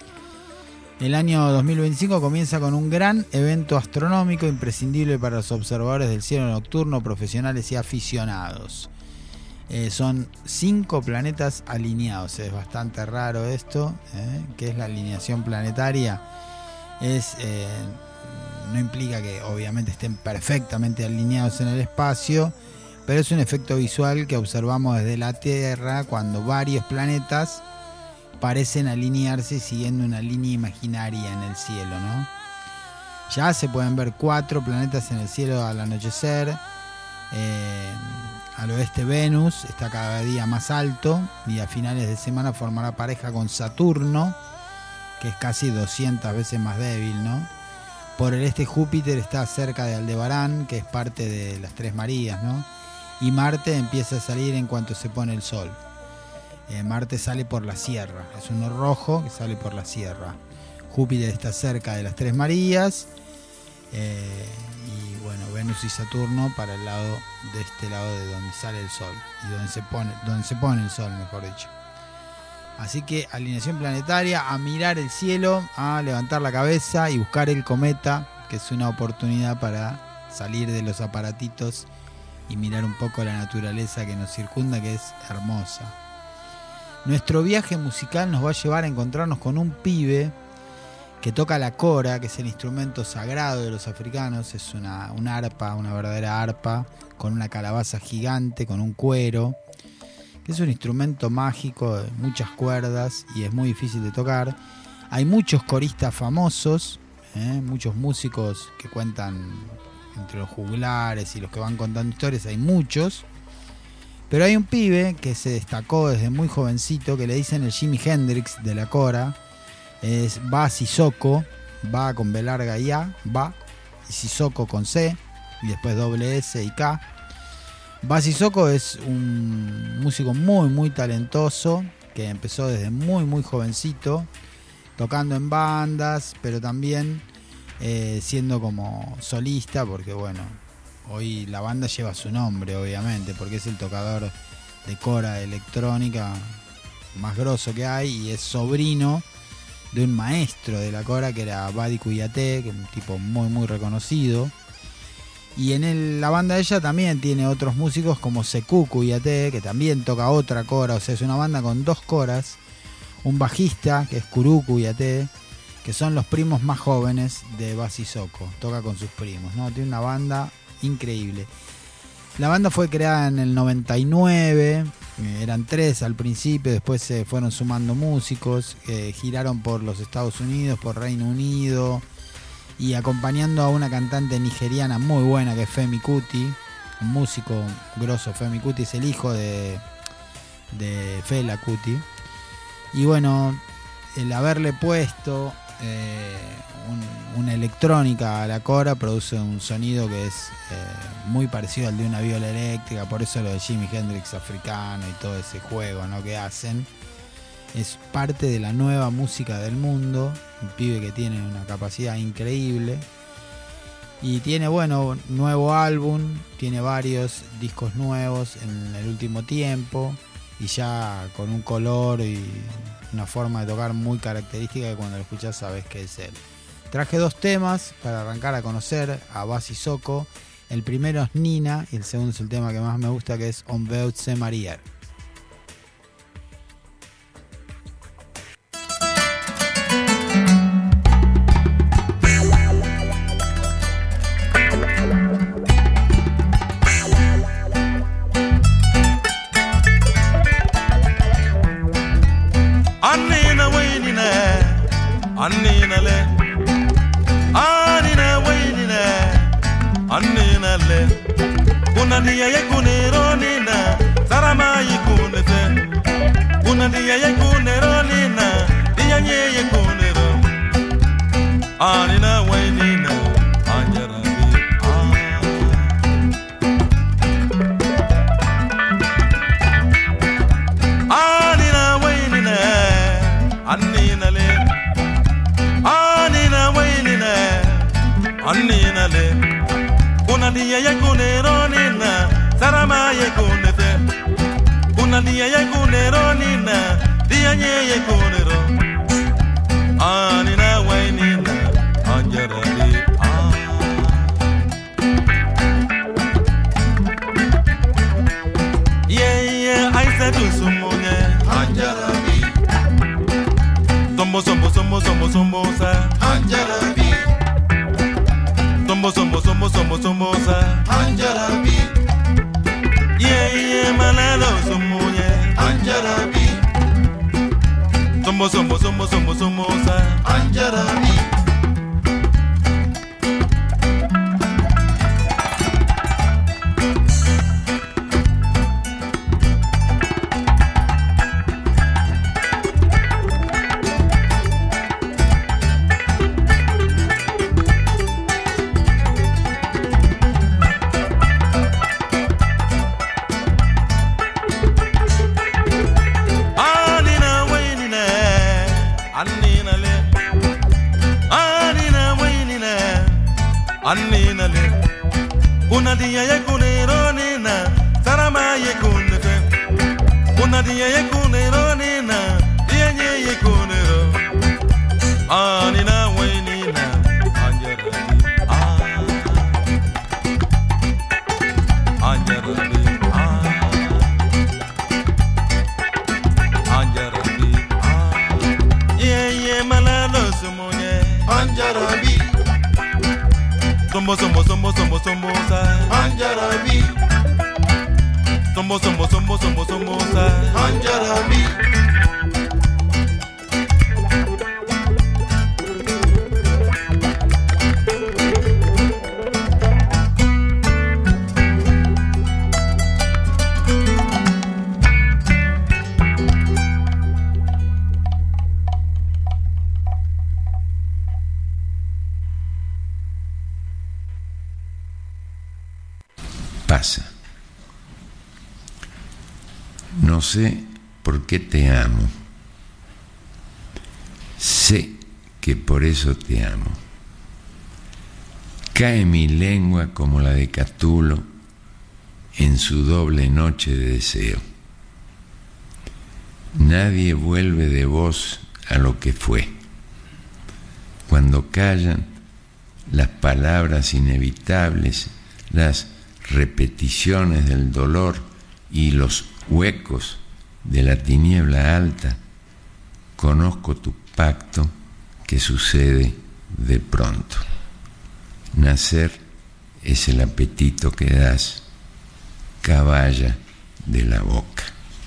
El año dos mil veinticinco comienza con un gran evento astronómico imprescindible para los observadores del cielo nocturno, profesionales y aficionados. Eh, son cinco planetas alineados, es bastante raro esto, ¿eh? ¿Qué es la alineación planetaria? Es, eh, no implica que obviamente estén perfectamente alineados en el espacio, pero es un efecto visual que observamos desde la Tierra cuando varios planetas parecen alinearse siguiendo una línea imaginaria en el cielo, ¿no? Ya se pueden ver cuatro planetas en el cielo al anochecer. Eh, al oeste Venus está cada día más alto y a finales de semana formará pareja con Saturno, que es casi doscientas veces más débil, ¿no? Por el este Júpiter está cerca de Aldebarán, que es parte de las Tres Marías, ¿no? Y Marte empieza a salir en cuanto se pone el sol. Eh, Marte sale por la Sierra, es uno rojo que sale por la Sierra. Júpiter está cerca de las Tres Marías, eh, y bueno, Venus y Saturno para el lado de este lado de donde sale el sol y donde se pone, donde se pone el sol, mejor dicho. Así que alineación planetaria, a mirar el cielo, a levantar la cabeza y buscar el cometa, que es una oportunidad para salir de los aparatitos y mirar un poco la naturaleza que nos circunda, que es hermosa. Nuestro viaje musical nos va a llevar a encontrarnos con un pibe que toca la cora, que es el instrumento sagrado de los africanos. Es una, una arpa, una verdadera arpa, con una calabaza gigante, con un cuero, que es un instrumento mágico de muchas cuerdas y es muy difícil de tocar. Hay muchos coristas famosos, ¿eh? muchos músicos que cuentan, entre los juglares y los que van contando historias, hay muchos. Pero hay un pibe que se destacó desde muy jovencito, que le dicen el Jimi Hendrix de la cora. Es Ba Sissoko, Ba con B larga y A, Ba, y Sissoko con C, y después doble S y K. Ba Sissoko es un músico muy muy talentoso, que empezó desde muy muy jovencito, tocando en bandas, pero también eh, siendo como solista, porque bueno, hoy la banda lleva su nombre obviamente, porque es el tocador de cora electrónica más grosso que hay, y es sobrino de un maestro de la cora que era Badi Kuyate, que es un tipo muy muy reconocido. Y en el, la banda de ella también tiene otros músicos como Sekou Kuyate, que también toca otra cora. O sea, es una banda con dos coras, un bajista que es Kuru Kuyate que son los primos más jóvenes de Basi Soko. Toca con sus primos, ¿no? Tiene una banda increíble. La banda fue creada en el noventa y nueve, eh, eran tres al principio, después se fueron sumando músicos, eh, giraron por los Estados Unidos, por Reino Unido, y acompañando a una cantante nigeriana muy buena que es Femi Kuti, un músico grosso. Femi Kuti es el hijo de, de Fela Kuti. Y bueno, el haberle puesto eh, un, una electrónica a la cora produce un sonido que es eh, muy parecido al de una viola eléctrica, por eso lo de Jimi Hendrix africano y todo ese juego, ¿no?, que hacen. Es parte de la nueva música del mundo, un pibe que tiene una capacidad increíble. Y tiene, bueno, nuevo álbum, tiene varios discos nuevos en el último tiempo, y ya con un color y una forma de tocar muy característica que cuando lo escuchás sabes que es él. Traje dos temas para arrancar a conocer a Basi Soko. El primero es Nina y el segundo es el tema que más me gusta, que es On veut se marier. Annina le, annina wainina, annina le. Una dia ya kunero nina, sarama ya kunete. Una dia ya kunero nina, dia nye ya kunero. Annina wainina, anjara bi. Annina wainina, annina le. Annina le, una dia ya kunero nina, sarama ya kunete. Una dia ya kunero nina, dia nye ya kunero. Annina wainina, anjara bi. Yeah yeah, I said to someone, anjara bi. Somos somos somos somos somos anjara bi. Somos, somos, somos, somos, somos Anjarabi. Yeah, yeah, malado somos, yeah. Anjarabi. Somos, somos, somos, somos, somos Anjarabi. Annina le, una dia ya kunero nina, sarama ya kunete. Una dia ya kunero nina, dia nye ya kunero. Annina wainina, anjarabi. Anjarabi. Anjarabi. Yeah yeah, malalo sumonye. Anjarabi. Somos, somos, somos, somos, somos Anjarabi. Somos, somos, somos, somos, somos Anjarabi. Pasa. No sé por qué te amo. Sé que por eso te amo. Cae mi lengua como la de Catulo en su doble noche de deseo. Nadie vuelve de vos a lo que fue. Cuando callan las palabras inevitables, las repeticiones del dolor y los huecos de la tiniebla alta, conozco tu pacto que sucede de pronto. Nacer es el apetito que das, caballa de la boca.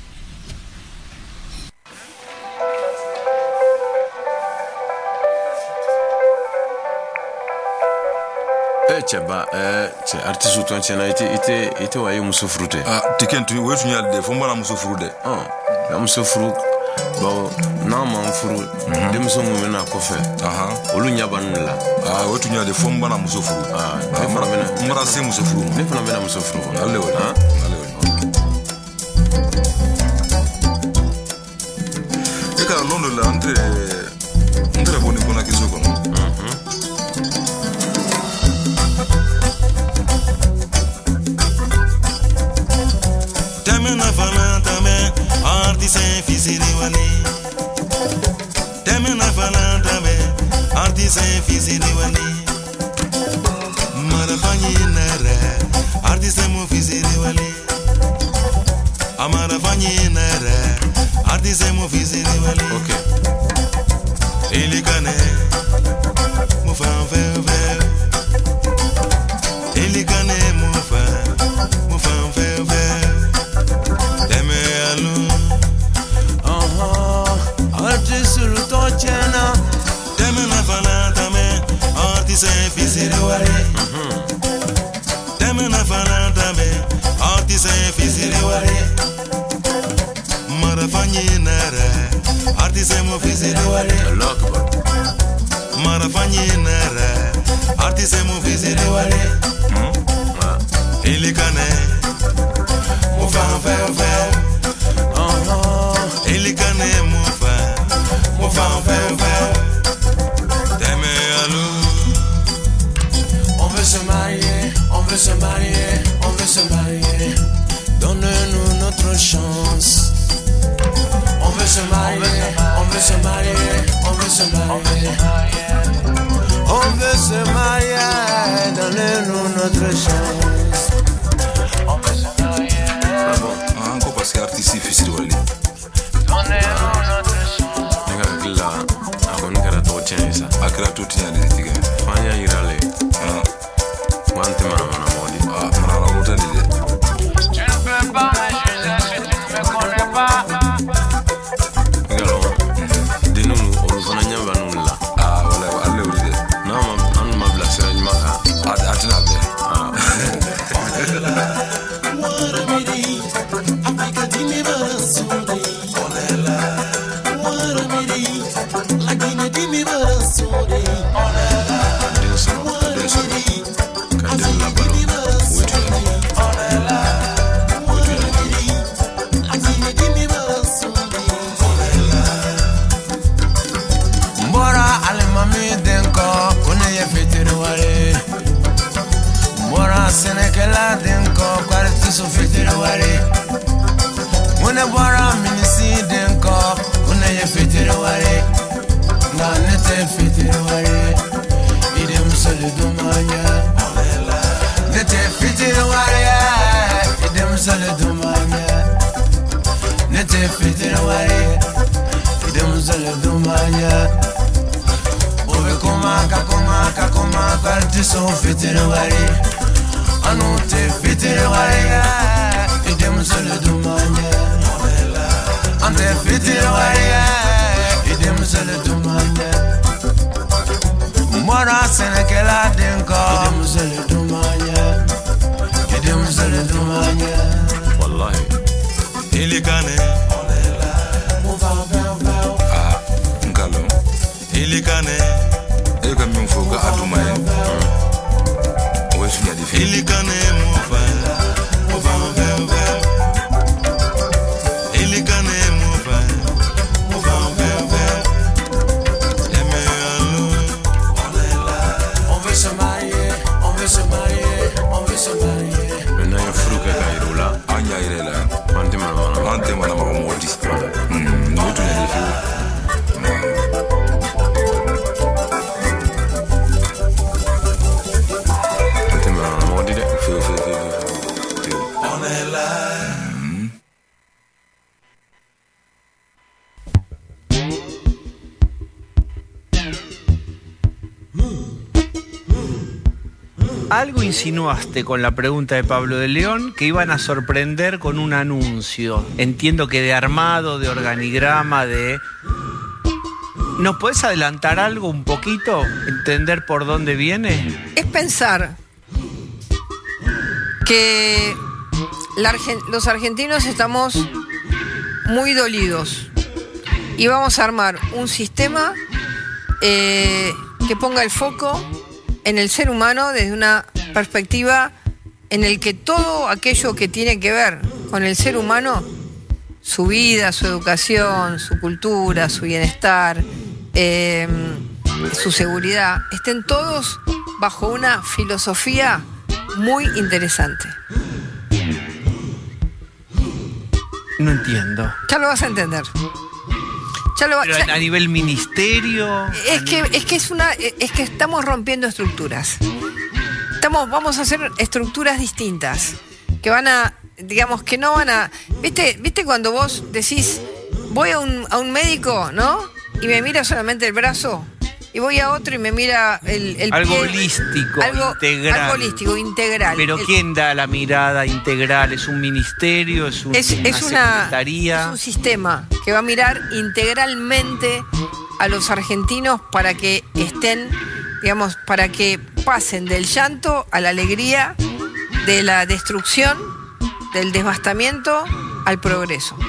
Eh chaba eh che artiste ton chena ite ite ite waye muso fruté ah tikentu we tunya de fo mbana muso fruté ah la muso fru ba na man fru de muso mu na ko fe aha olu nya ban la ah we tunya de fo mbana muso fru ah ne fana bena mara se muso fru ne fana bena muso fru alle we ah alle we e ka londo la entre entre boni kona kiso kono Artisan fils de Wani. Temena falanda me. Artisan fils de Wani. Marafani nara. Artisan mo fils de Wani. Amarafani nara. Artisan mo fils de Wani. Okay. Ele cane. Mo fan fan fan. Ele cane mo fan. Mo fan fan fan. Deme alu. Sur ton chena, Temena falanda me, artisan fils de Wari. Temena falanda me, artisan fils de Wari. Marafani nara, artisan mo fils de Wari. Marafani nara, artisan mo fils de Wari. Ele cane, mo fan fan fan. Ele cane mo fan. Mon fan, fan, fan. T'aimes à l'eau. On veut se marier, on veut se marier, on veut se marier. Donne-nous notre chance. On veut se marier, on veut se marier, on veut se marier. On veut se marier, donne-nous notre chance. On veut se marier. Ah bon, ah, encore parce que artiste fils de Wali. Donnez-nous notre chance. La akon kara to chenisa akra to tinya de tiga fanya irale ah wante mana mana modi ah mana la mota de tu ne peux pas m'accuser si tu ne me connais pas ngalo de nunu o fana nyamba nunu la ah wala alle wuri de na ma an ma bla sera nyima ka at atina be ah Africa di mi barasuri onela la Guinea di mi barasuri onela denso denso kadel la balo wutu onela la Guinea di mi barasuri onela mbora ale mami denko kone ye fitiri wale mbora senekela denko kwarti so fitiri wale mune bora minisi denko kone ye fitiri wale na nete fitiri wale ide musole dumanya nete fitiri wale ide musole dumanya nete fitiri wale ide musole dumanya obe komaka komaka komaka kwarti so fitiri wale anu te fitiri wale ide musole dumanya ante fitiri wale ide musole dumanya mora senekela denko ide musole dumanya ide musole dumanya wallahi ele cane ah ngalo ele cane e ka min fo ga aduma e o e sunya di fi ele cane mo fa mo fa mo fa ele cane mo fa mo fa mo fa aime allo on veut se marier on veut se marier on veut se marier na ya fruka ka irula anya irela ante mana mana ante mana ma modi mm no tunya di fi ante mana mana modi de fi fi fi algo insinuaste con la pregunta de Pablo de León, que iban a sorprender con un anuncio. Entiendo que de armado, de organigrama, de... ¿Nos podés adelantar algo un poquito? ¿Entender por dónde viene? Es pensar que la Argen- los argentinos estamos muy dolidos y vamos a armar un sistema eh, que ponga el foco en el ser humano desde una perspectiva en el que todo aquello que tiene que ver con el ser humano, su vida, su educación, su cultura, su bienestar, eh, su seguridad, estén todos bajo una filosofía muy interesante. No entiendo. Ya lo vas a entender. Ya lo va, Pero ya, a nivel ministerio. es que es que es una es que estamos rompiendo estructuras. Estamos vamos a hacer estructuras distintas que van a, digamos, que no van a, ¿viste viste cuando vos decís voy a un a un médico, ¿no? Y me mira solamente el brazo? Y voy a otro y me mira el, el algo pie, holístico, algo, integral. Algo holístico, integral. Pero el, ¿quién da la mirada integral? ¿Es un ministerio? ¿Es, un, es, es una una secretaría? Es un sistema que va a mirar integralmente a los argentinos para que estén, digamos, para que pasen del llanto a la alegría, de la destrucción, del devastamiento al progreso.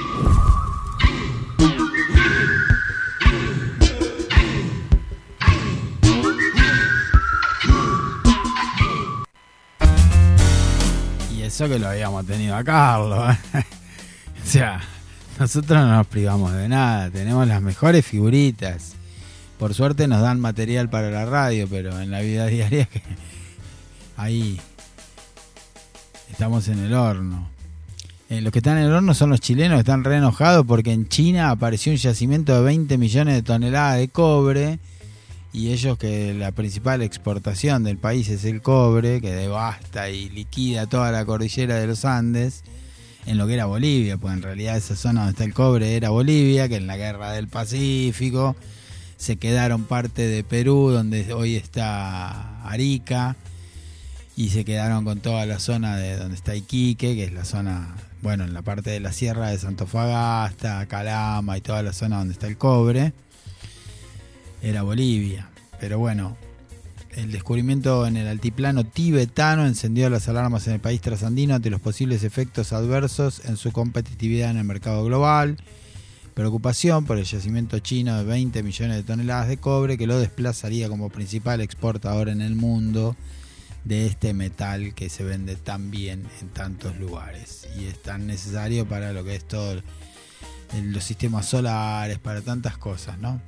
Eso que lo habíamos tenido a Carlos. O sea, nosotros no nos privamos de nada. Tenemos las mejores figuritas. Por suerte nos dan material para la radio, pero en la vida diaria que ahí estamos en el horno. Eh, los que están en el horno son los chilenos, que están re enojados porque en China apareció un yacimiento de veinte millones de toneladas de cobre. Y ellos, que la principal exportación del país es el cobre, que devasta y liquida toda la cordillera de los Andes, en lo que era Bolivia, pues en realidad esa zona donde está el cobre era Bolivia, que en la guerra del Pacífico se quedaron parte de Perú, donde hoy está Arica, y se quedaron con toda la zona de donde está Iquique, que es la zona, bueno, en la parte de la sierra de Antofagasta, Calama y toda la zona donde está el cobre. Era Bolivia, pero bueno, el descubrimiento en el altiplano tibetano encendió las alarmas en el país trasandino ante los posibles efectos adversos en su competitividad en el mercado global. Preocupación por el yacimiento chino de veinte millones de toneladas de cobre, que lo desplazaría como principal exportador en el mundo de este metal que se vende tan bien en tantos lugares y es tan necesario para lo que es todo el, el, los sistemas solares, para tantas cosas, ¿no?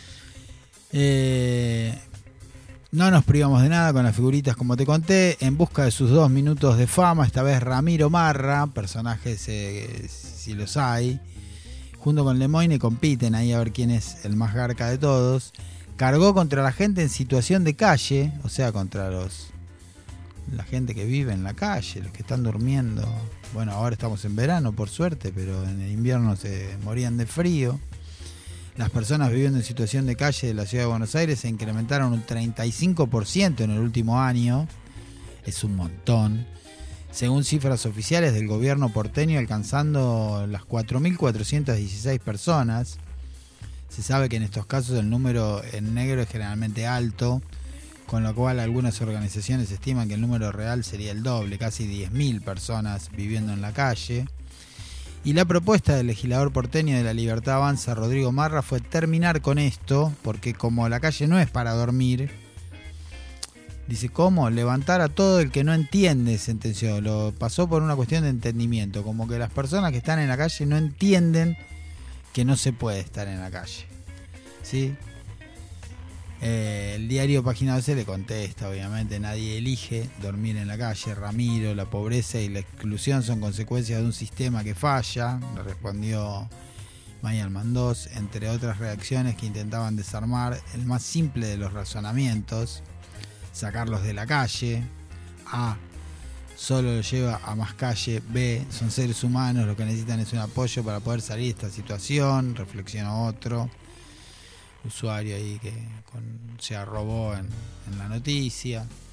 Eh, no nos privamos de nada con las figuritas, como te conté, en busca de sus dos minutos de fama. Esta vez Ramiro Marra, personajes eh, si los hay, junto con Lemoyne compiten ahí a ver quién es el más garca de todos. Cargó contra la gente en situación de calle, o sea, contra los la gente que vive en la calle, los que están durmiendo. Bueno, ahora estamos en verano, por suerte, pero en el invierno se morían de frío. Las personas viviendo en situación de calle de la ciudad de Buenos Aires se incrementaron un treinta y cinco por ciento en el último año. Es un montón. Según cifras oficiales del gobierno porteño, alcanzando las cuatro mil cuatrocientas dieciséis personas. Se sabe que en estos casos el número en negro es generalmente alto, con lo cual algunas organizaciones estiman que el número real sería el doble, casi diez mil personas viviendo en la calle. Y la propuesta del legislador porteño de La Libertad Avanza, Rodrigo Marra, fue terminar con esto, porque como la calle no es para dormir, dice, ¿cómo? Levantar a todo el que no entiende, sentenció. Lo pasó por una cuestión de entendimiento, como que las personas que están en la calle no entienden que no se puede estar en la calle, ¿sí? Eh, el diario Página doce le contesta, obviamente, nadie elige dormir en la calle. Ramiro, la pobreza y la exclusión son consecuencias de un sistema que falla, le respondió Maya Almandós, entre otras reacciones que intentaban desarmar el más simple de los razonamientos, sacarlos de la calle. A, solo lo lleva a más calle. B, son seres humanos, lo que necesitan es un apoyo para poder salir de esta situación, reflexionó otro usuario ahí que con, se arrobó en, en la noticia.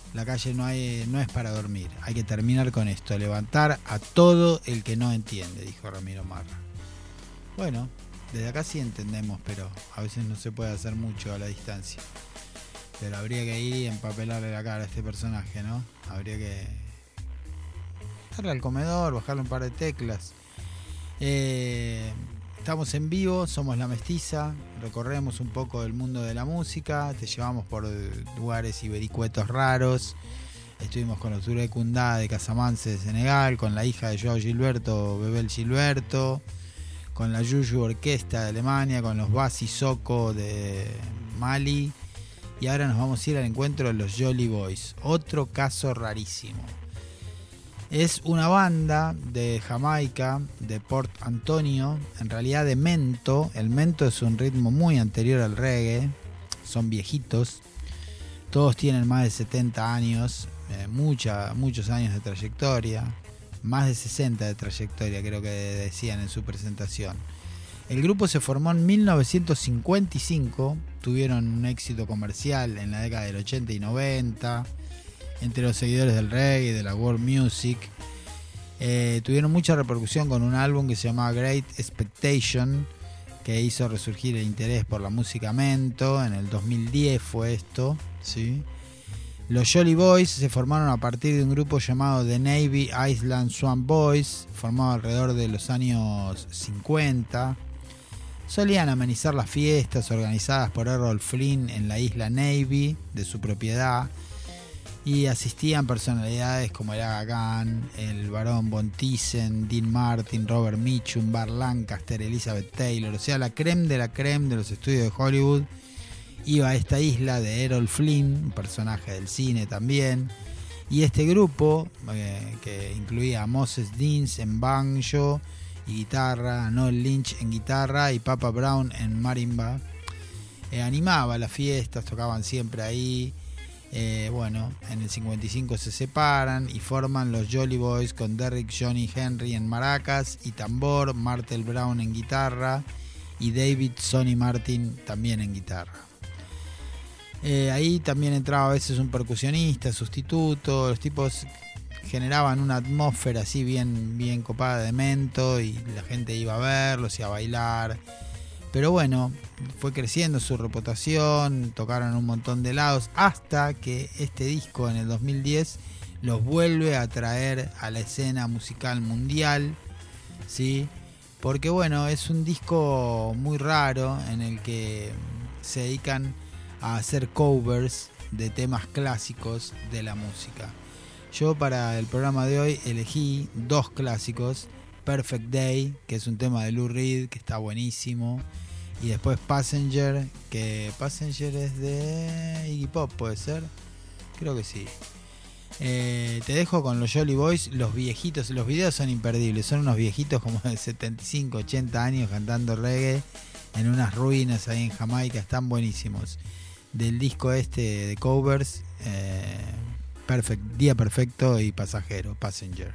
La calle no, hay, no es para dormir. Hay que terminar con esto. Levantar a todo el que no entiende, dijo Ramiro Marra. Bueno, desde acá sí entendemos, pero a veces no se puede hacer mucho a la distancia. Pero habría que ir y empapelarle la cara a este personaje, ¿no? Habría que darle al comedor, bajarle un par de teclas. Eh, estamos en vivo, somos La Mestiza, recorremos un poco el mundo de la música, te llevamos por lugares y vericuetos raros. Estuvimos con los Touré Kundá de Casamance de Senegal, con la hija de Joao Gilberto, Bebel Gilberto, con la Yuyu Orquesta de Alemania, con los Basi Soko de Mali. Y ahora nos vamos a ir al encuentro de los Jolly Boys. Otro caso rarísimo. Es una banda de Jamaica, de Port Antonio, en realidad de mento. El mento es un ritmo muy anterior al reggae. Son viejitos. Todos tienen más de setenta años, eh, mucha, muchos años de trayectoria. Más de sesenta de trayectoria, creo que decían en su presentación. El grupo se formó en mil novecientos cincuenta y cinco, tuvieron un éxito comercial en la década del ochenta y noventa, entre los seguidores del reggae y de la world music. Eh, tuvieron mucha repercusión con un álbum que se llamaba Great Expectation, que hizo resurgir el interés por la música mento. En el dos mil diez fue esto, ¿sí? Los Jolly Boys se formaron a partir de un grupo llamado The Navy Island Swamp Boys, formado alrededor de los años cincuenta. Solían amenizar las fiestas organizadas por Errol Flynn en la isla Navy, de su propiedad, y asistían personalidades como el Aga Khan, el Barón Von Thyssen, Dean Martin, Robert Mitchum, Burt Lancaster, Elizabeth Taylor, o sea, la creme de la creme de los estudios de Hollywood iba a esta isla de Errol Flynn, un personaje del cine también, y este grupo, eh, que incluía a Moses Deans en banjo y guitarra, Noel Lynch en guitarra y Papa Brown en marimba, eh, animaba las fiestas, tocaban siempre ahí. Eh, bueno, en el cincuenta y cinco se separan y forman los Jolly Boys con Derrick Johnny Henry en maracas y tambor, Martel Brown en guitarra y David Sonny Martin también en guitarra. Eh, ahí también entraba a veces un percusionista, sustituto. Los tipos generaban una atmósfera así bien, bien copada de mento y la gente iba a verlos y a bailar. Pero bueno, fue creciendo su reputación, tocaron un montón de lados, hasta que este disco en el dos mil diez los vuelve a traer a la escena musical mundial, ¿sí? Porque bueno, es un disco muy raro en el que se dedican a hacer covers de temas clásicos de la música. Yo para el programa de hoy elegí dos clásicos: Perfect Day, que es un tema de Lou Reed que está buenísimo, y después Passenger, que Passenger es de Iggy Pop, ¿puede ser? Creo que sí. Eh, te dejo con los Jolly Boys, los viejitos. Los videos son imperdibles, son unos viejitos como de setenta y cinco, ochenta años cantando reggae en unas ruinas ahí en Jamaica, están buenísimos. Del disco este de covers, eh, Perfect, Día Perfecto y Pasajero, Passenger.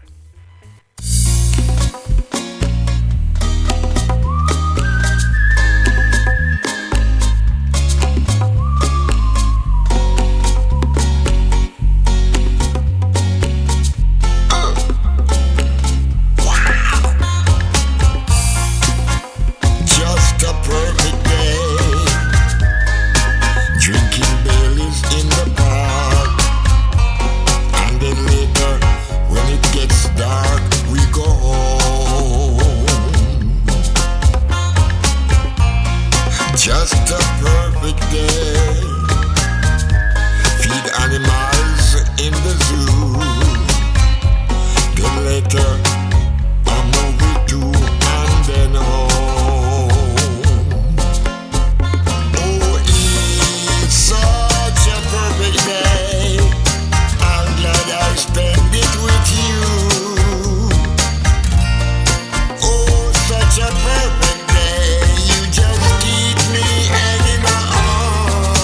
Such a perfect day, you just keep me hanging on.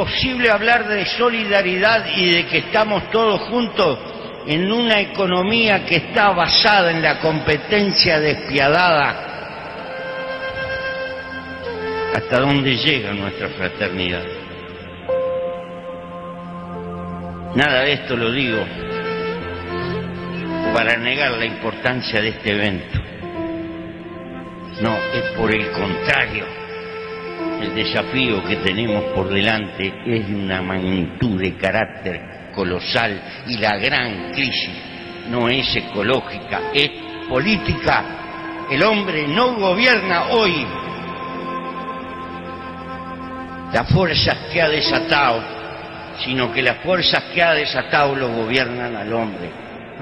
posible hablar de solidaridad y de que estamos todos juntos en una economía que está basada en la competencia despiadada? ¿Hasta dónde llega nuestra fraternidad? Nada de esto lo digo para negar la importancia de este evento. No, es por el contrario. El desafío que tenemos por delante es de una magnitud de carácter colosal y la gran crisis no es ecológica, es política. El hombre no gobierna hoy las fuerzas que ha desatado, sino que las fuerzas que ha desatado lo gobiernan al hombre.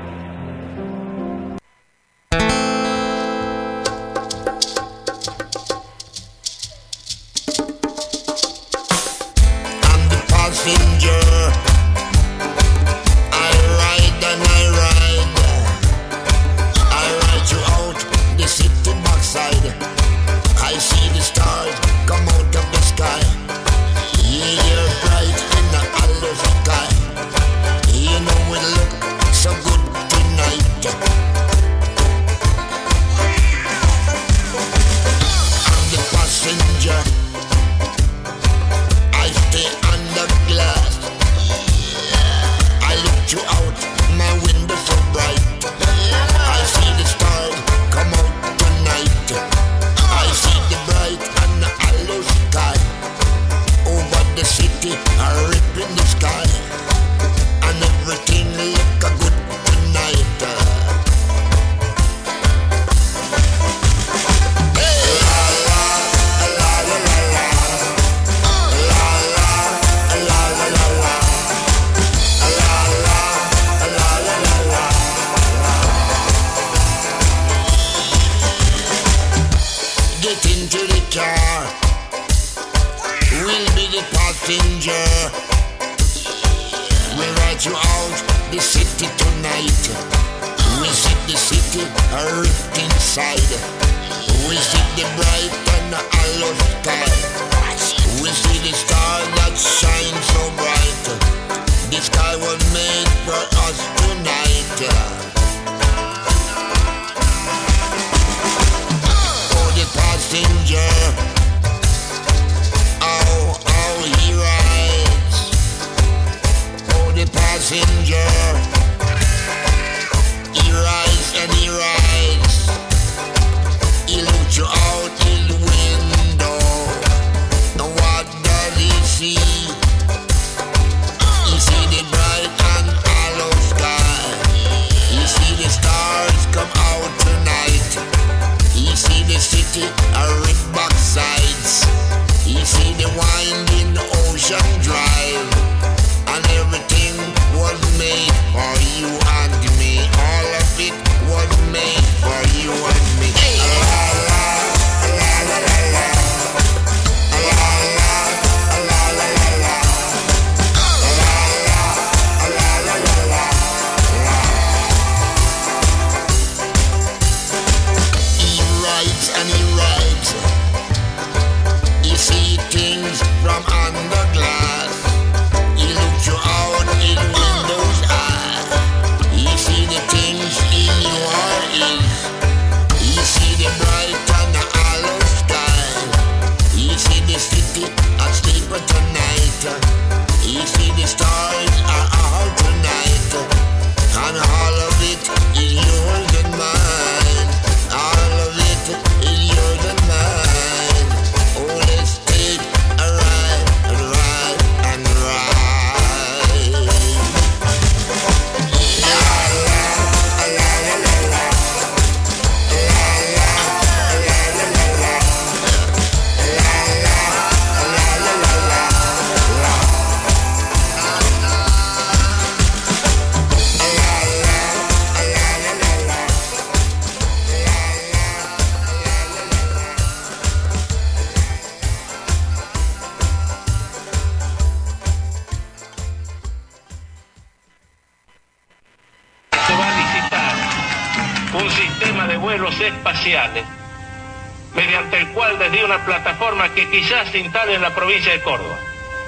Espaciales, mediante el cual desde una plataforma que quizás se instale en la provincia de Córdoba,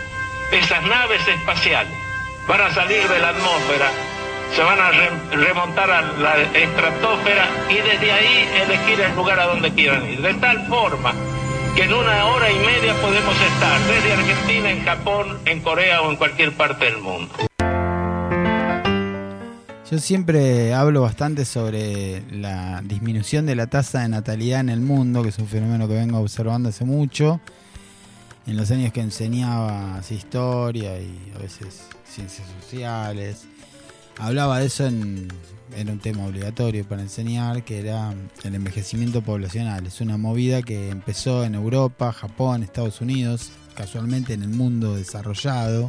esas naves espaciales van a salir de la atmósfera, se van a re- remontar a la estratosfera y desde ahí elegir el lugar a donde quieran ir. De tal forma que en una hora y media podemos estar desde Argentina, en Japón, en Corea o en cualquier parte del mundo. Yo siempre hablo bastante sobre la disminución de la tasa de natalidad en el mundo, que es un fenómeno que vengo observando hace mucho. En los años que enseñaba historia y a veces ciencias sociales, hablaba de eso en, en un tema obligatorio para enseñar, que era el envejecimiento poblacional. Es una movida que empezó en Europa, Japón, Estados Unidos, casualmente en el mundo desarrollado,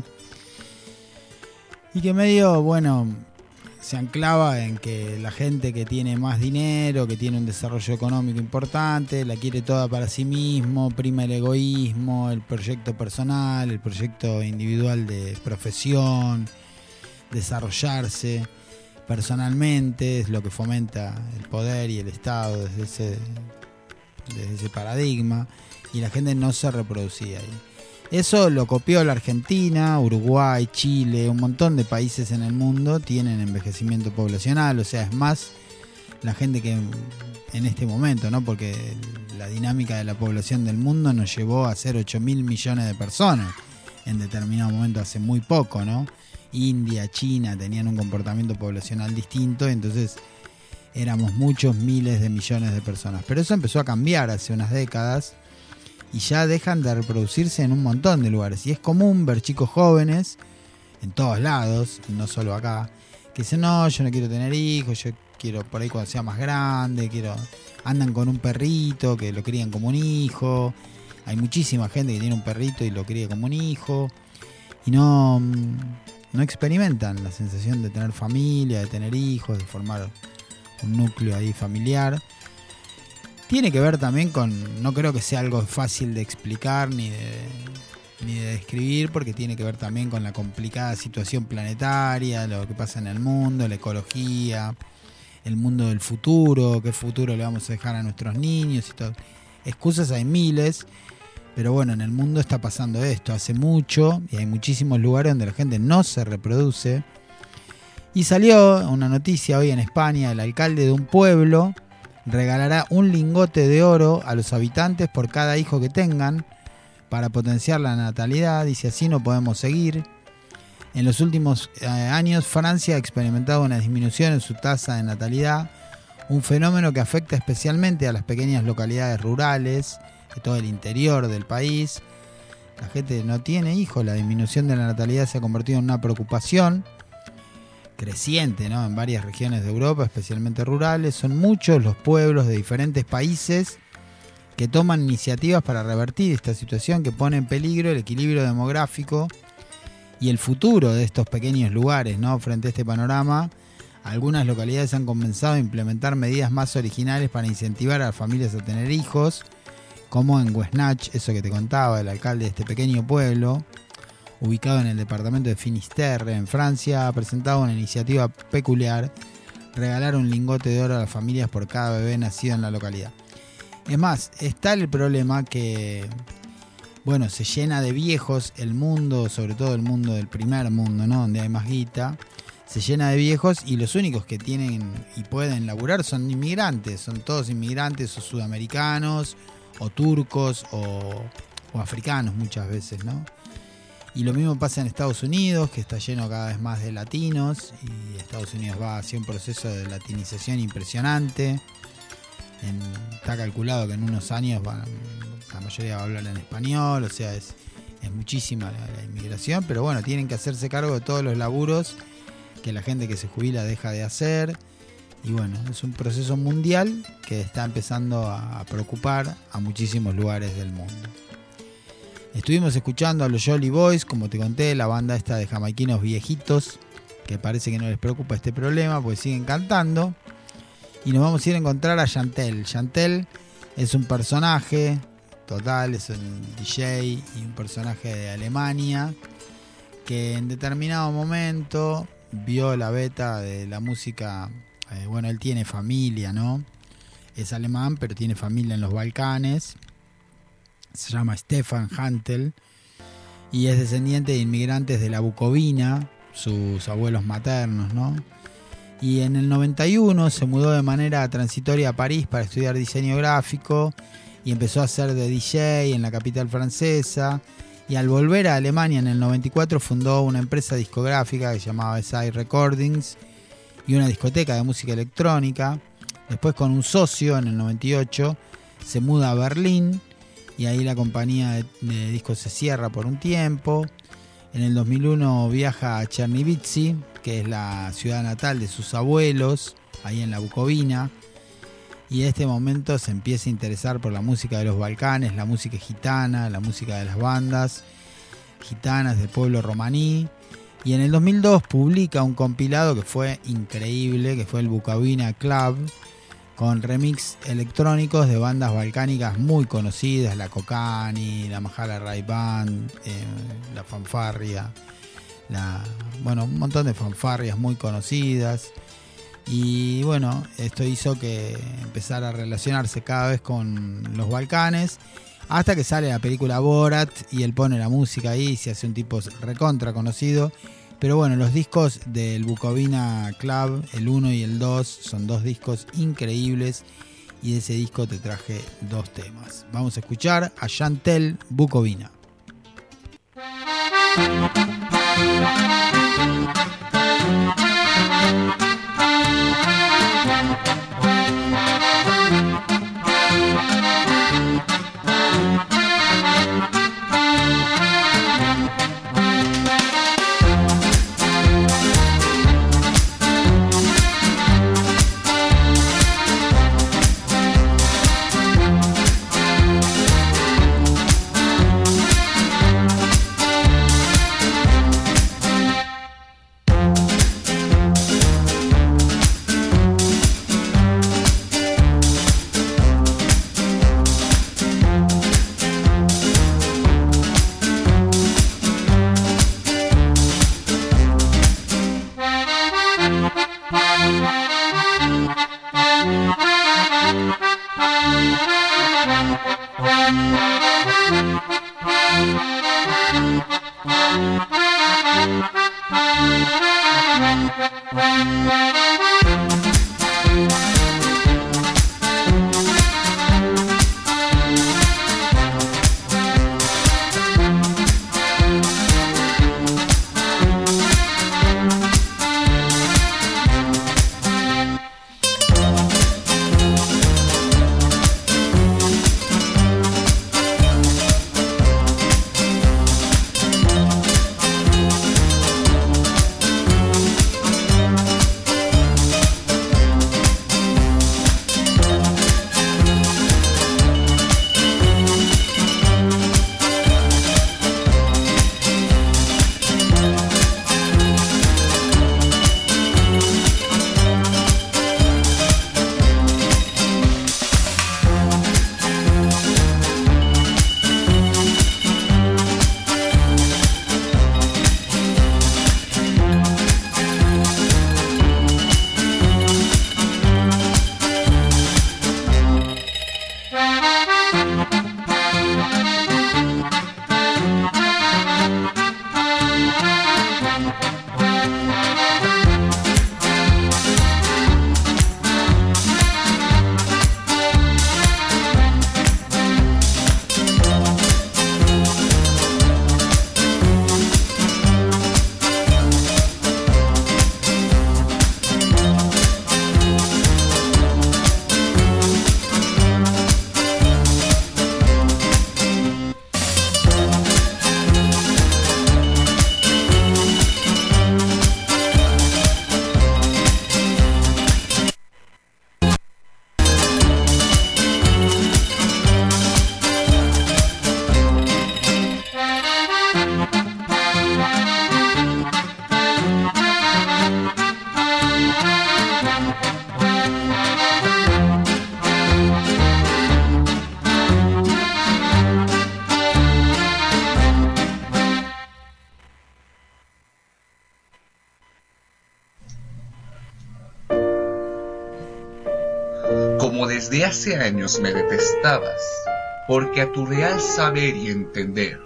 y que medio, bueno, se anclaba en que la gente que tiene más dinero, que tiene un desarrollo económico importante, la quiere toda para sí mismo, prima el egoísmo, el proyecto personal, el proyecto individual de profesión, desarrollarse personalmente, es lo que fomenta el poder y el Estado desde ese, desde ese paradigma, y la gente no se reproducía ahí. Eso lo copió la Argentina, Uruguay, Chile, un montón de países en el mundo tienen envejecimiento poblacional, o sea, es más la gente que en este momento, ¿no? Porque la dinámica de la población del mundo nos llevó a ser ocho mil millones de personas en determinado momento, hace muy poco, ¿no? India, China tenían un comportamiento poblacional distinto, entonces éramos muchos miles de millones de personas. Pero eso empezó a cambiar hace unas décadas y ya dejan de reproducirse en un montón de lugares. Y es común ver chicos jóvenes en todos lados, no solo acá, que dicen, no, yo no quiero tener hijos, yo quiero por ahí cuando sea más grande, quiero andan con un perrito que lo crían como un hijo. Hay muchísima gente que tiene un perrito y lo cría como un hijo y no, no experimentan la sensación de tener familia, de tener hijos, de formar un núcleo ahí familiar. Tiene que ver también con, no creo que sea algo fácil de explicar ni de, ni de describir, porque tiene que ver también con la complicada situación planetaria, lo que pasa en el mundo, la ecología, el mundo del futuro, qué futuro le vamos a dejar a nuestros niños y todo. Excusas hay miles, pero bueno, en el mundo está pasando esto hace mucho y hay muchísimos lugares donde la gente no se reproduce. Y salió una noticia hoy en España, el alcalde de un pueblo regalará un lingote de oro a los habitantes por cada hijo que tengan para potenciar la natalidad. Dice, así no podemos seguir. En los últimos eh, años Francia ha experimentado una disminución en su tasa de natalidad, un fenómeno que afecta especialmente a las pequeñas localidades rurales de todo el interior del país. La gente no tiene hijos, la disminución de la natalidad se ha convertido en una preocupación creciente, ¿no? En varias regiones de Europa, especialmente rurales. Son muchos los pueblos de diferentes países que toman iniciativas para revertir esta situación que pone en peligro el equilibrio demográfico y el futuro de estos pequeños lugares, ¿no? Frente a este panorama, algunas localidades han comenzado a implementar medidas más originales para incentivar a las familias a tener hijos, como en Huesnach, eso que te contaba, el alcalde de este pequeño pueblo, ubicado en el departamento de Finisterre, en Francia, ha presentado una iniciativa peculiar, regalar un lingote de oro a las familias por cada bebé nacido en la localidad. Es más, está el problema que, bueno, se llena de viejos el mundo, sobre todo el mundo del primer mundo, ¿no? Donde hay más guita, se llena de viejos y los únicos que tienen y pueden laburar son inmigrantes, son todos inmigrantes o sudamericanos o turcos o, o africanos muchas veces, ¿no? Y lo mismo pasa en Estados Unidos, que está lleno cada vez más de latinos, y Estados Unidos va hacia un proceso de latinización impresionante. En, está calculado que en unos años van, la mayoría va a hablar en español, o sea, es, es muchísima la, la inmigración, pero bueno, tienen que hacerse cargo de todos los laburos que la gente que se jubila deja de hacer. Y bueno, es un proceso mundial que está empezando a, a preocupar a muchísimos lugares del mundo. Estuvimos escuchando a los Jolly Boys, como te conté, la banda esta de jamaiquinos viejitos, que parece que no les preocupa este problema, pues siguen cantando. Y nos vamos a ir a encontrar a Chantel. Chantel es un personaje, total, es un D J y un personaje de Alemania, que en determinado momento vio la beta de la música. Eh, bueno, él tiene familia, ¿no? Es alemán, pero tiene familia en los Balcanes. Se llama Stefan Hantel y es descendiente de inmigrantes de la Bucovina, sus abuelos maternos, ¿no? Y en el noventa y uno se mudó de manera transitoria a París para estudiar diseño gráfico y empezó a hacer de D J en la capital francesa. Y al volver a Alemania en el noventa y cuatro fundó una empresa discográfica que se llamaba S I Recordings y una discoteca de música electrónica. Después, con un socio, en el noventa y ocho se muda a Berlín y ahí la compañía de, de discos se cierra por un tiempo. En el dos mil uno viaja a Chernivtsi, que es la ciudad natal de sus abuelos, ahí en la Bucovina. Y en este momento se empieza a interesar por la música de los Balcanes, la música gitana, la música de las bandas gitanas del pueblo romaní. Y en el dos mil dos publica un compilado que fue increíble, que fue el Bukovina Club, con remix electrónicos de bandas balcánicas muy conocidas, la Kokani, la Mahala Rai Band, eh, la Fanfarria, la, bueno, un montón de fanfarrias muy conocidas. Y bueno, esto hizo que empezara a relacionarse cada vez con los Balcanes, hasta que sale la película Borat y él pone la música ahí y se hace un tipo recontra conocido. Pero bueno, los discos del Bukovina Club, el uno y el dos, son dos discos increíbles y de ese disco te traje dos temas. Vamos a escuchar a Chantel Bukovina. Como desde hace años me detestabas, porque a tu real saber y entender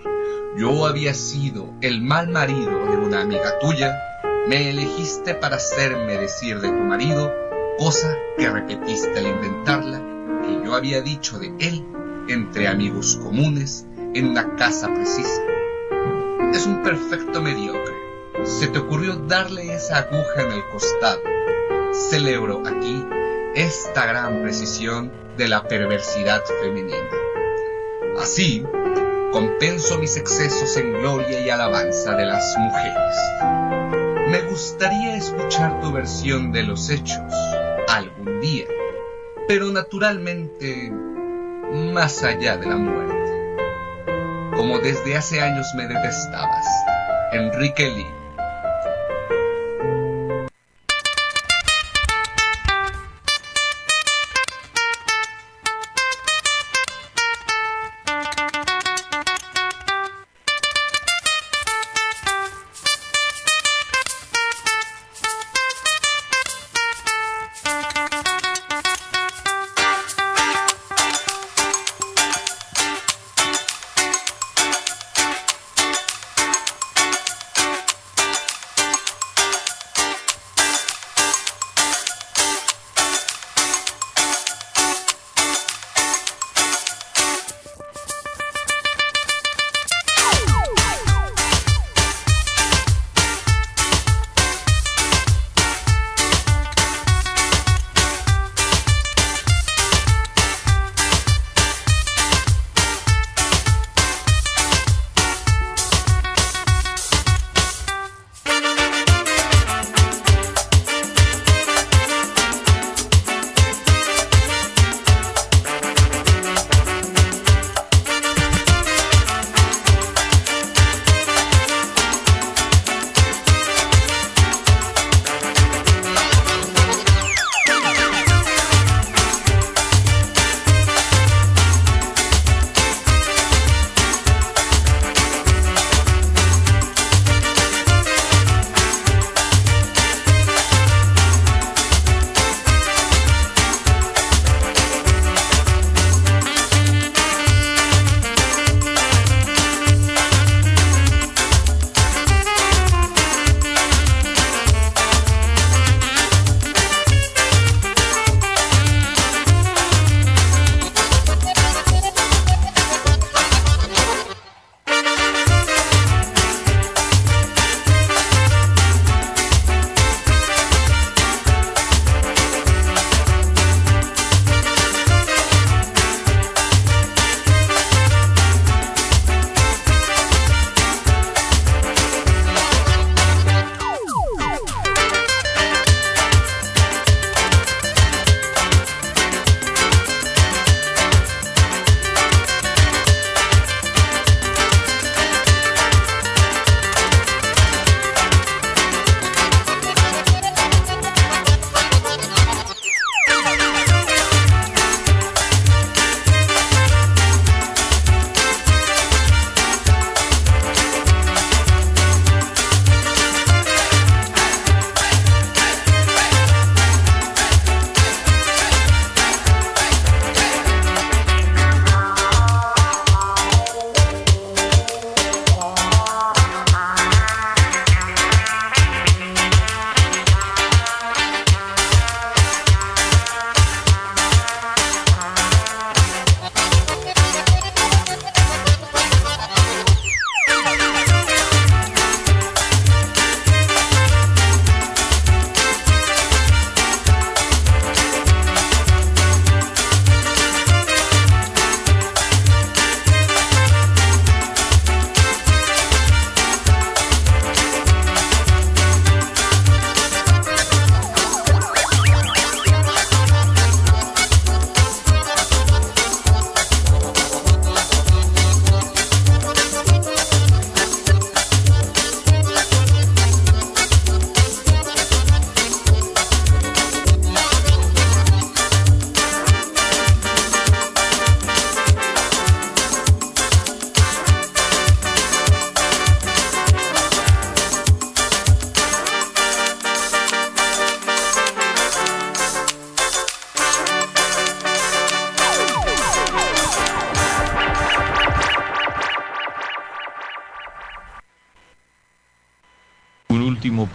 yo había sido el mal marido de una amiga tuya, me elegiste para hacerme decir de tu marido, cosa que repetiste al intentarla, que yo había dicho de él entre amigos comunes en una casa precisa. Es un perfecto mediocre. Se te ocurrió darle esa aguja en el costado. Celebro aquí esta gran precisión de la perversidad femenina. Así, compenso mis excesos en gloria y alabanza de las mujeres. Me gustaría escuchar tu versión de los hechos algún día, pero naturalmente más allá de la muerte. Como desde hace años me detestabas, Enrique Lee.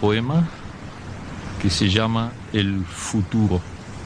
poema que se llama El futuro.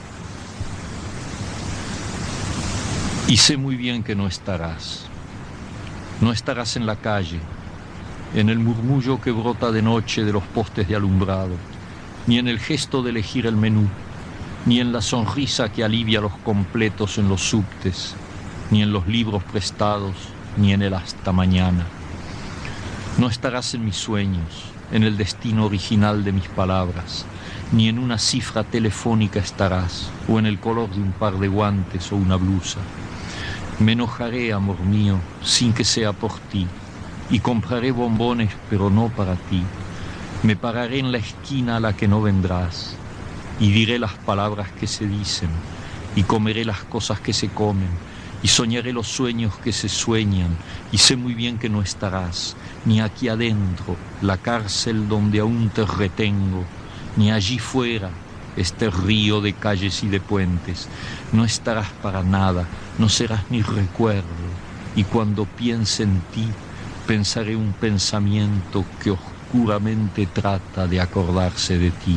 Y sé muy bien que no estarás. No estarás en la calle, en el murmullo que brota de noche de los postes de alumbrado, ni en el gesto de elegir el menú, ni en la sonrisa que alivia los completos en los subtes, ni en los libros prestados, ni en el hasta mañana. No estarás en mis sueños, en el destino original de mis palabras, ni en una cifra telefónica estarás, o en el color de un par de guantes o una blusa. Me enojaré, amor mío, sin que sea por ti, y compraré bombones, pero no para ti. Me pararé en la esquina a la que no vendrás, y diré las palabras que se dicen, y comeré las cosas que se comen, y soñaré los sueños que se sueñan, y sé muy bien que no estarás, ni aquí adentro, la cárcel donde aún te retengo, ni allí fuera, este río de calles y de puentes. No estarás para nada, no serás mi recuerdo, y cuando piense en ti, pensaré un pensamiento que oscuramente trata de acordarse de ti.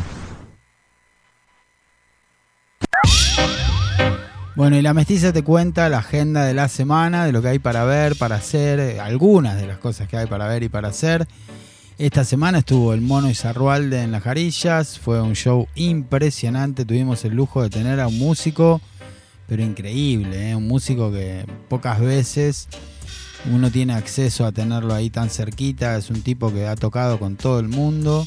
Bueno, y la Mestiza te cuenta la agenda de la semana, de lo que hay para ver, para hacer, algunas de las cosas que hay para ver y para hacer. Esta semana estuvo el Mono Izarrualde en Las Jarillas, fue un show impresionante, tuvimos el lujo de tener a un músico, pero increíble, ¿eh? Un músico que pocas veces uno tiene acceso a tenerlo ahí tan cerquita. Es un tipo que ha tocado con todo el mundo,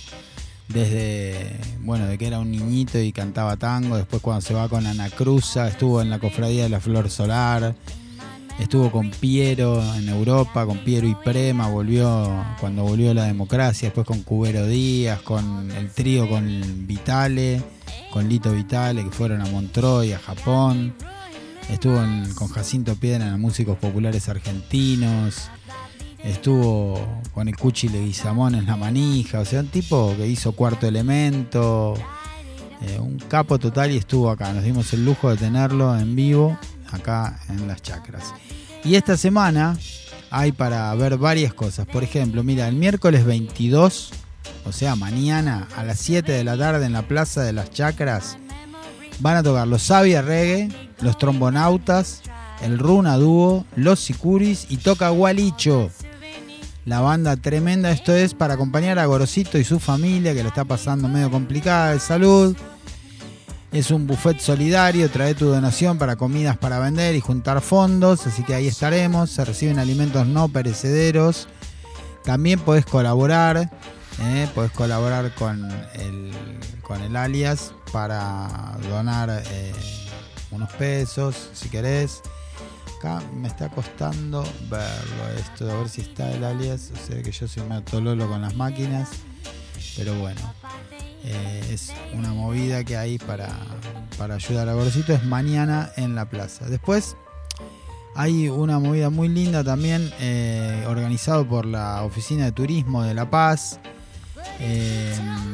desde, bueno, de que era un niñito y cantaba tango, después cuando se va con Ana Cruza, estuvo en la Cofradía de la Flor Solar, estuvo con Piero en Europa, con Piero y Prema, volvió cuando volvió la democracia, después con Cubero Díaz, con el trío con Vitale, con Lito Vitale, que fueron a Montreux, a Japón. Estuvo en, con Jacinto Piedra en Músicos Populares Argentinos. Estuvo con el Cuchi Leguizamón en La Manija. O sea, un tipo que hizo Cuarto Elemento, eh, un capo total, y estuvo acá. Nos dimos el lujo de tenerlo en vivo acá en Las Chacras. Y esta semana hay para ver varias cosas. Por ejemplo, mira, el miércoles veintidós, o sea, mañana a las siete de la tarde en la Plaza de Las Chacras, van a tocar los Sabia Reggae, los Trombonautas, el Runa Dúo, los Sicuris y toca Gualicho. La banda tremenda. Esto es para acompañar a Gorosito y su familia, que lo está pasando medio complicada de salud. Es un buffet solidario, trae tu donación para comidas para vender y juntar fondos, así que ahí estaremos. Se reciben alimentos no perecederos. También podés colaborar, eh, podés colaborar con el, con el alias para donar eh, unos pesos, si querés. Acá me está costando verlo esto, a ver si está el alias. O sea que yo soy medio tololo con las máquinas, pero bueno. Eh, es una movida que hay para, para ayudar a Gorosito. Es mañana en la plaza. Después hay una movida muy linda también, eh, organizado por la Oficina de Turismo de La Paz. Eh,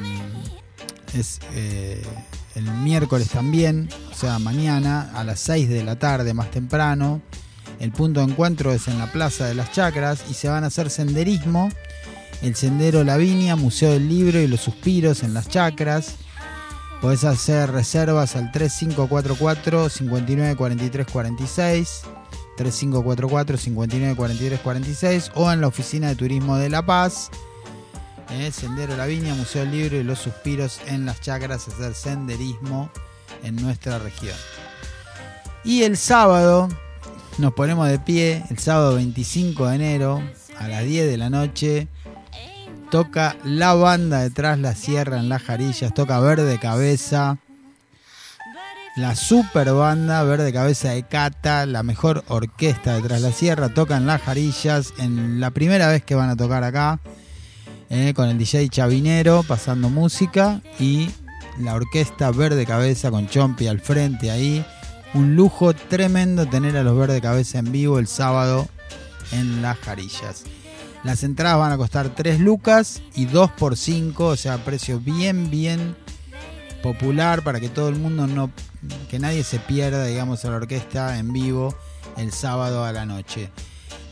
es eh, el miércoles también, o sea mañana a las seis de la tarde, más temprano. El punto de encuentro es en la Plaza de Las Chacras y se van a hacer senderismo. El Sendero La Viña, Museo del Libro y los Suspiros en Las Chacras. Podés hacer reservas al tres cinco cuatro cuatro, cinco nueve cuatro tres cuatro seis, tres cinco cuatro cuatro, cinco nueve cuatro tres cuatro seis, o en la Oficina de Turismo de La Paz. Eh, Sendero La Viña, Museo del Libro y los Suspiros en Las Chacras, hacer senderismo en nuestra región. Y el sábado nos ponemos de pie, el sábado veinticinco de enero a las diez de la noche. Toca la banda de Tras la Sierra en Las Jarillas, toca Verde Cabeza, la super banda Verde Cabeza de Cata, la mejor orquesta de Tras la Sierra, toca en Las Jarillas, en la primera vez que van a tocar acá, eh, con el D J Chavinero pasando música y la orquesta Verde Cabeza con Chompi al frente ahí. Un lujo tremendo tener a los Verde Cabeza en vivo el sábado en Las Jarillas. Las entradas van a costar tres lucas y dos por cinco, o sea, precio bien, bien popular para que todo el mundo no, que nadie se pierda, digamos, a la orquesta en vivo el sábado a la noche.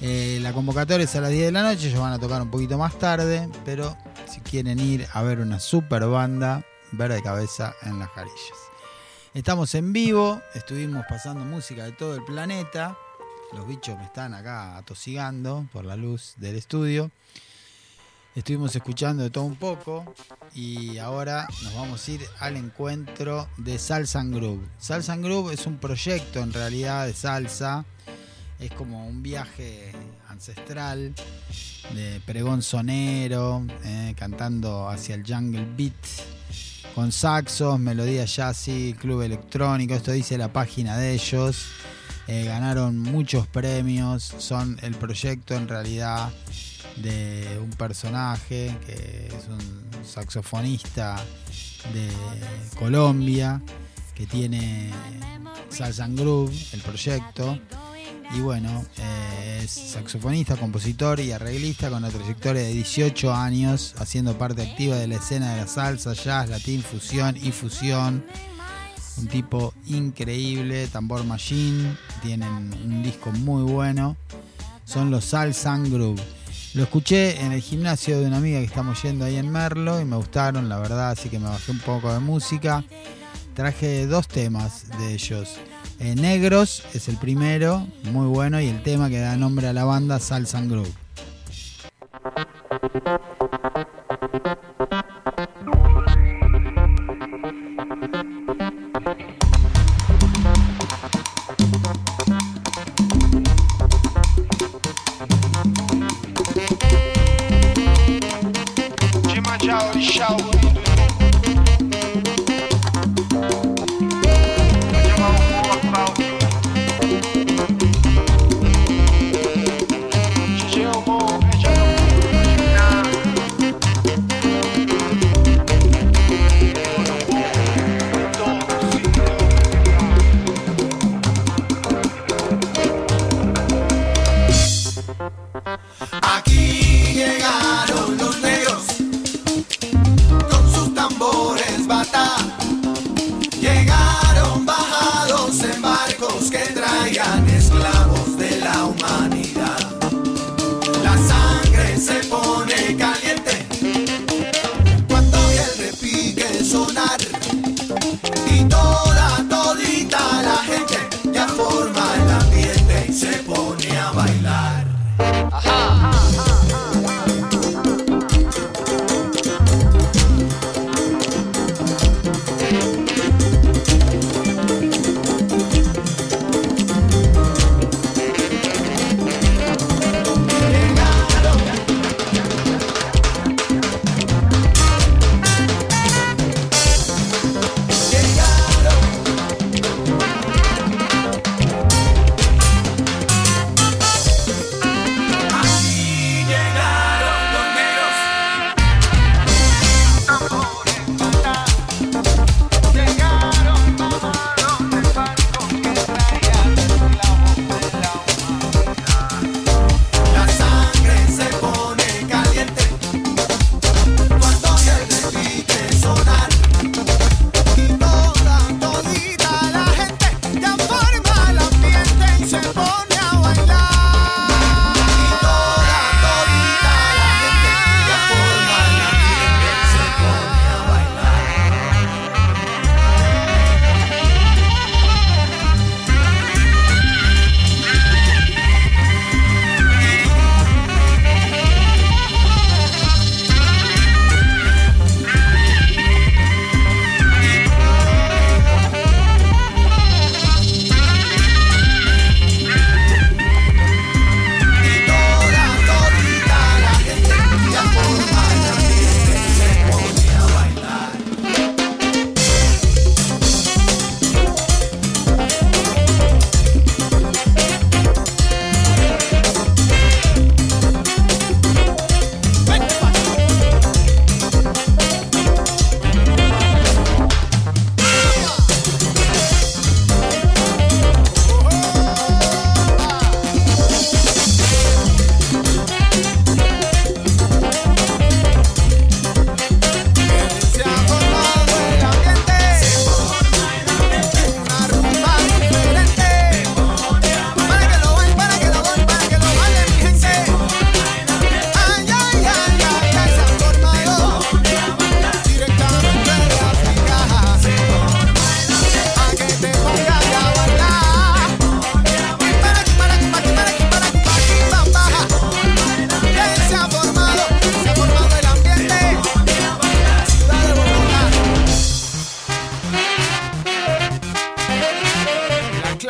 Eh, la convocatoria es a las diez de la noche, ellos van a tocar un poquito más tarde, pero si quieren ir a ver una super banda, Verde Cabeza en Las Jarillas. Estamos en vivo, estuvimos pasando música de todo el planeta. Los bichos me están acá atosigando por la luz del estudio. Estuvimos escuchando de todo un poco y ahora nos vamos a ir al encuentro de Salsa and Groove. Salsa and Groove es un proyecto en realidad de salsa. Es como un viaje ancestral de pregón sonero, eh, cantando hacia el jungle beat, con saxos, melodía jazzy, club electrónico. Esto dice la página de ellos. Eh, ganaron muchos premios. Son el proyecto en realidad de un personaje que es un saxofonista de Colombia, que tiene Salsa and Groove, el proyecto. Y bueno, eh, es saxofonista, compositor y arreglista con una trayectoria de dieciocho años, haciendo parte activa de la escena de la salsa, jazz, latín, fusión y fusión. Un tipo increíble, Tambor Machine, tienen un disco muy bueno. Son los Salsa and Groove. Lo escuché en el gimnasio de una amiga que estamos yendo ahí en Merlo y me gustaron, la verdad, así que me bajé un poco de música. Traje dos temas de ellos. Eh, Negros es el primero, muy bueno, y el tema que da nombre a la banda, Salsa and Groove. Aquí llegaron los negros con sus tambores bata. Llegaron bajados en barcos que traían esclavos de la humanidad. La sangre se pone caliente cuando oye el repique sonar, y toda, todita la gente ya forma el ambiente y se pone a bailar. Ajá. Llegaron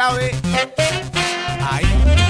clave. Ahí.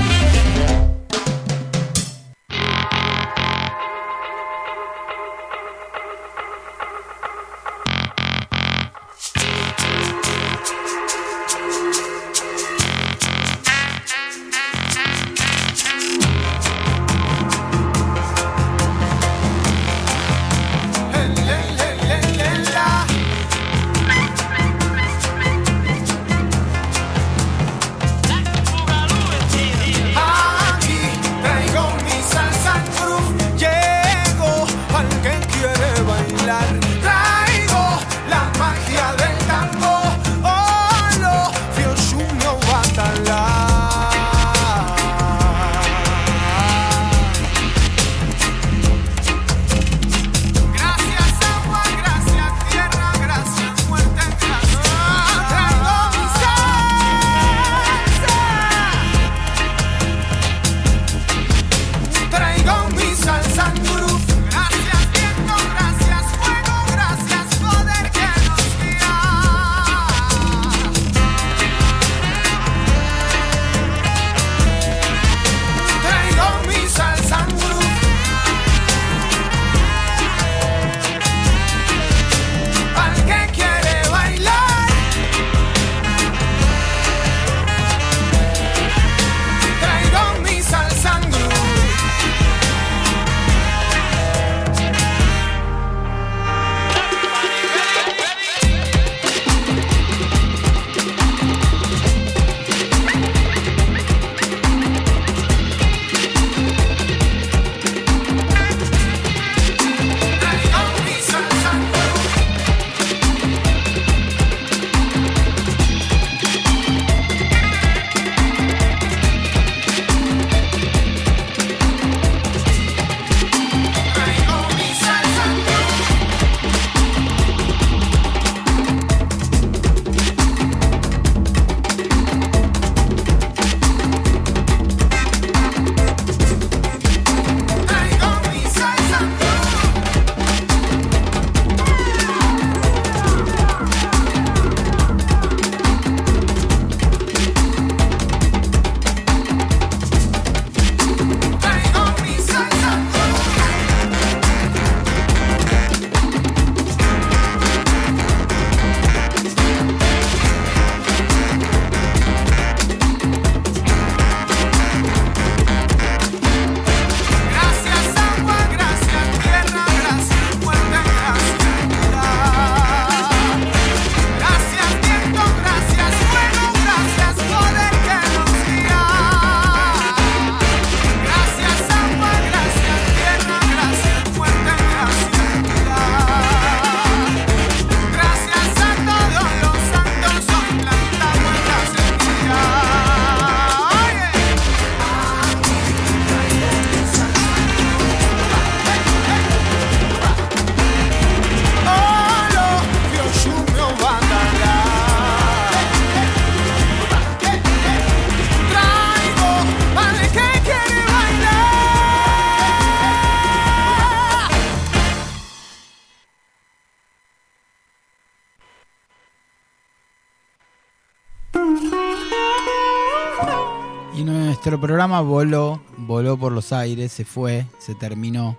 Y nuestro programa voló, voló por los aires, se fue, se terminó.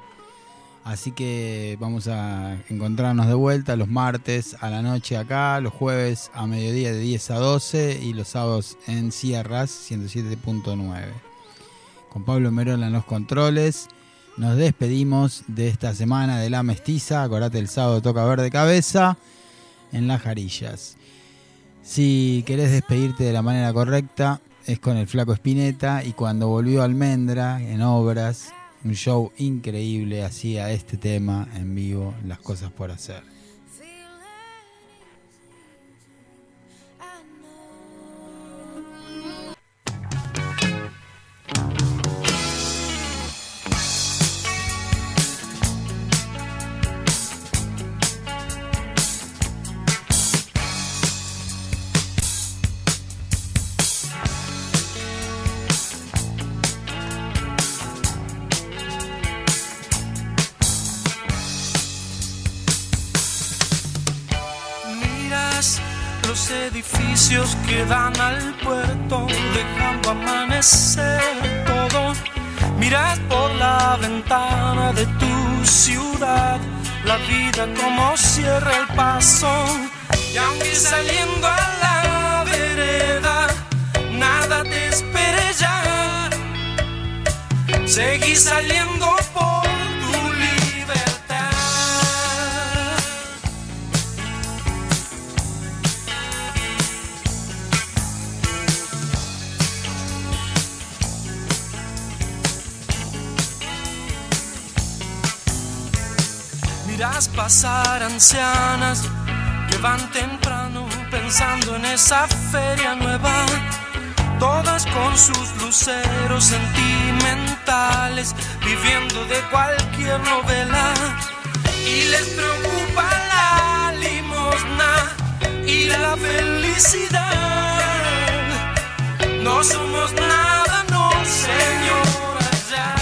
Así que vamos a encontrarnos de vuelta los martes a la noche acá, los jueves a mediodía de diez a doce y los sábados en Sierras ciento siete punto nueve. Con Pablo Merola en los controles. Nos despedimos de esta semana de La Mestiza. Acordate, el sábado toca Verde Cabeza en Las Jarillas. Si querés despedirte de la manera correcta, es con el Flaco Spinetta. Y cuando volvió Almendra en Obras, un show increíble, hacía este tema en vivo, Las Cosas por Hacer. Los edificios que dan al puerto, dejando amanecer todo. Miras por la ventana de tu ciudad, la vida como cierra el paso. Y aunque saliendo a la vereda, nada te espere ya, seguí saliendo por tu libertad. Miras pasar ancianas que van temprano pensando en esa feria nueva, todas con sus luceros sentimentales, viviendo de cualquier novela. Y les preocupa la limosna y la felicidad. No somos nada, no, señora, ya.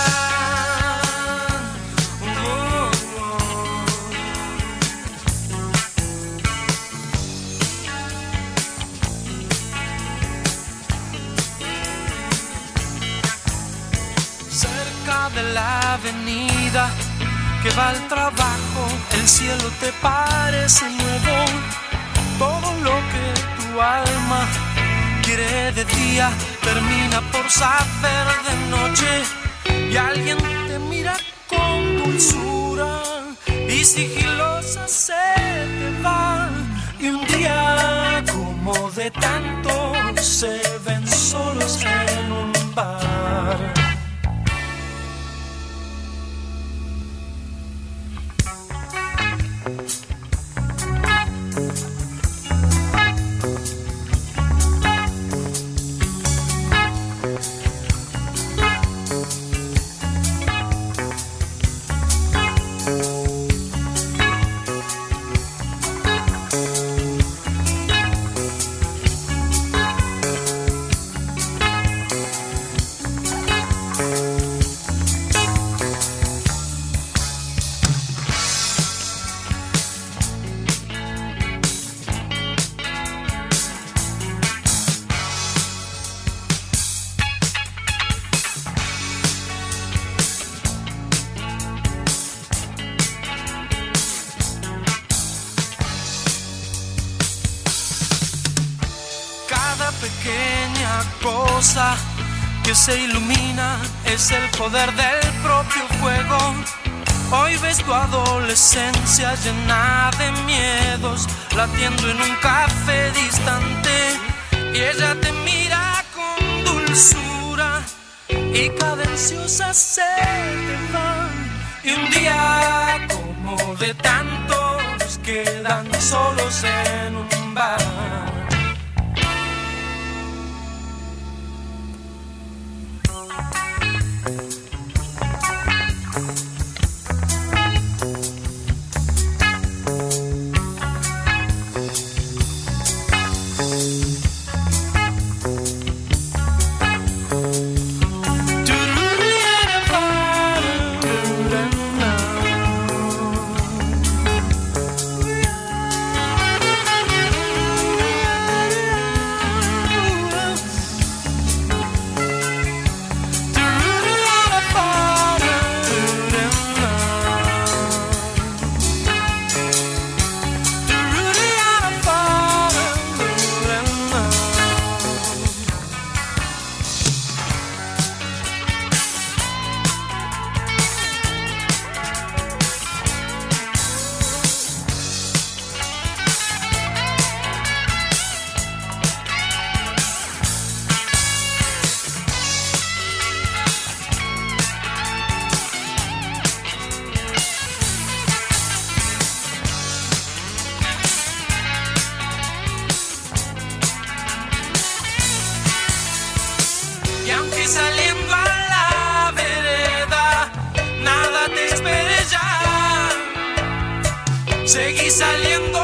De la avenida que va al trabajo, el cielo te parece nuevo. Todo lo que tu alma quiere de día termina por saber de noche. Y alguien te mira con dulzura y sigilosa se te va. Y un día como de tanto se ven solos en un bar. Que se ilumina es el poder del propio fuego. Hoy ves tu adolescencia llena de miedos, latiendo en un café distante, y ella te mira con dulzura y cadenciosa se te va. Y un día como de tantos quedan solos en un bar. Seguí saliendo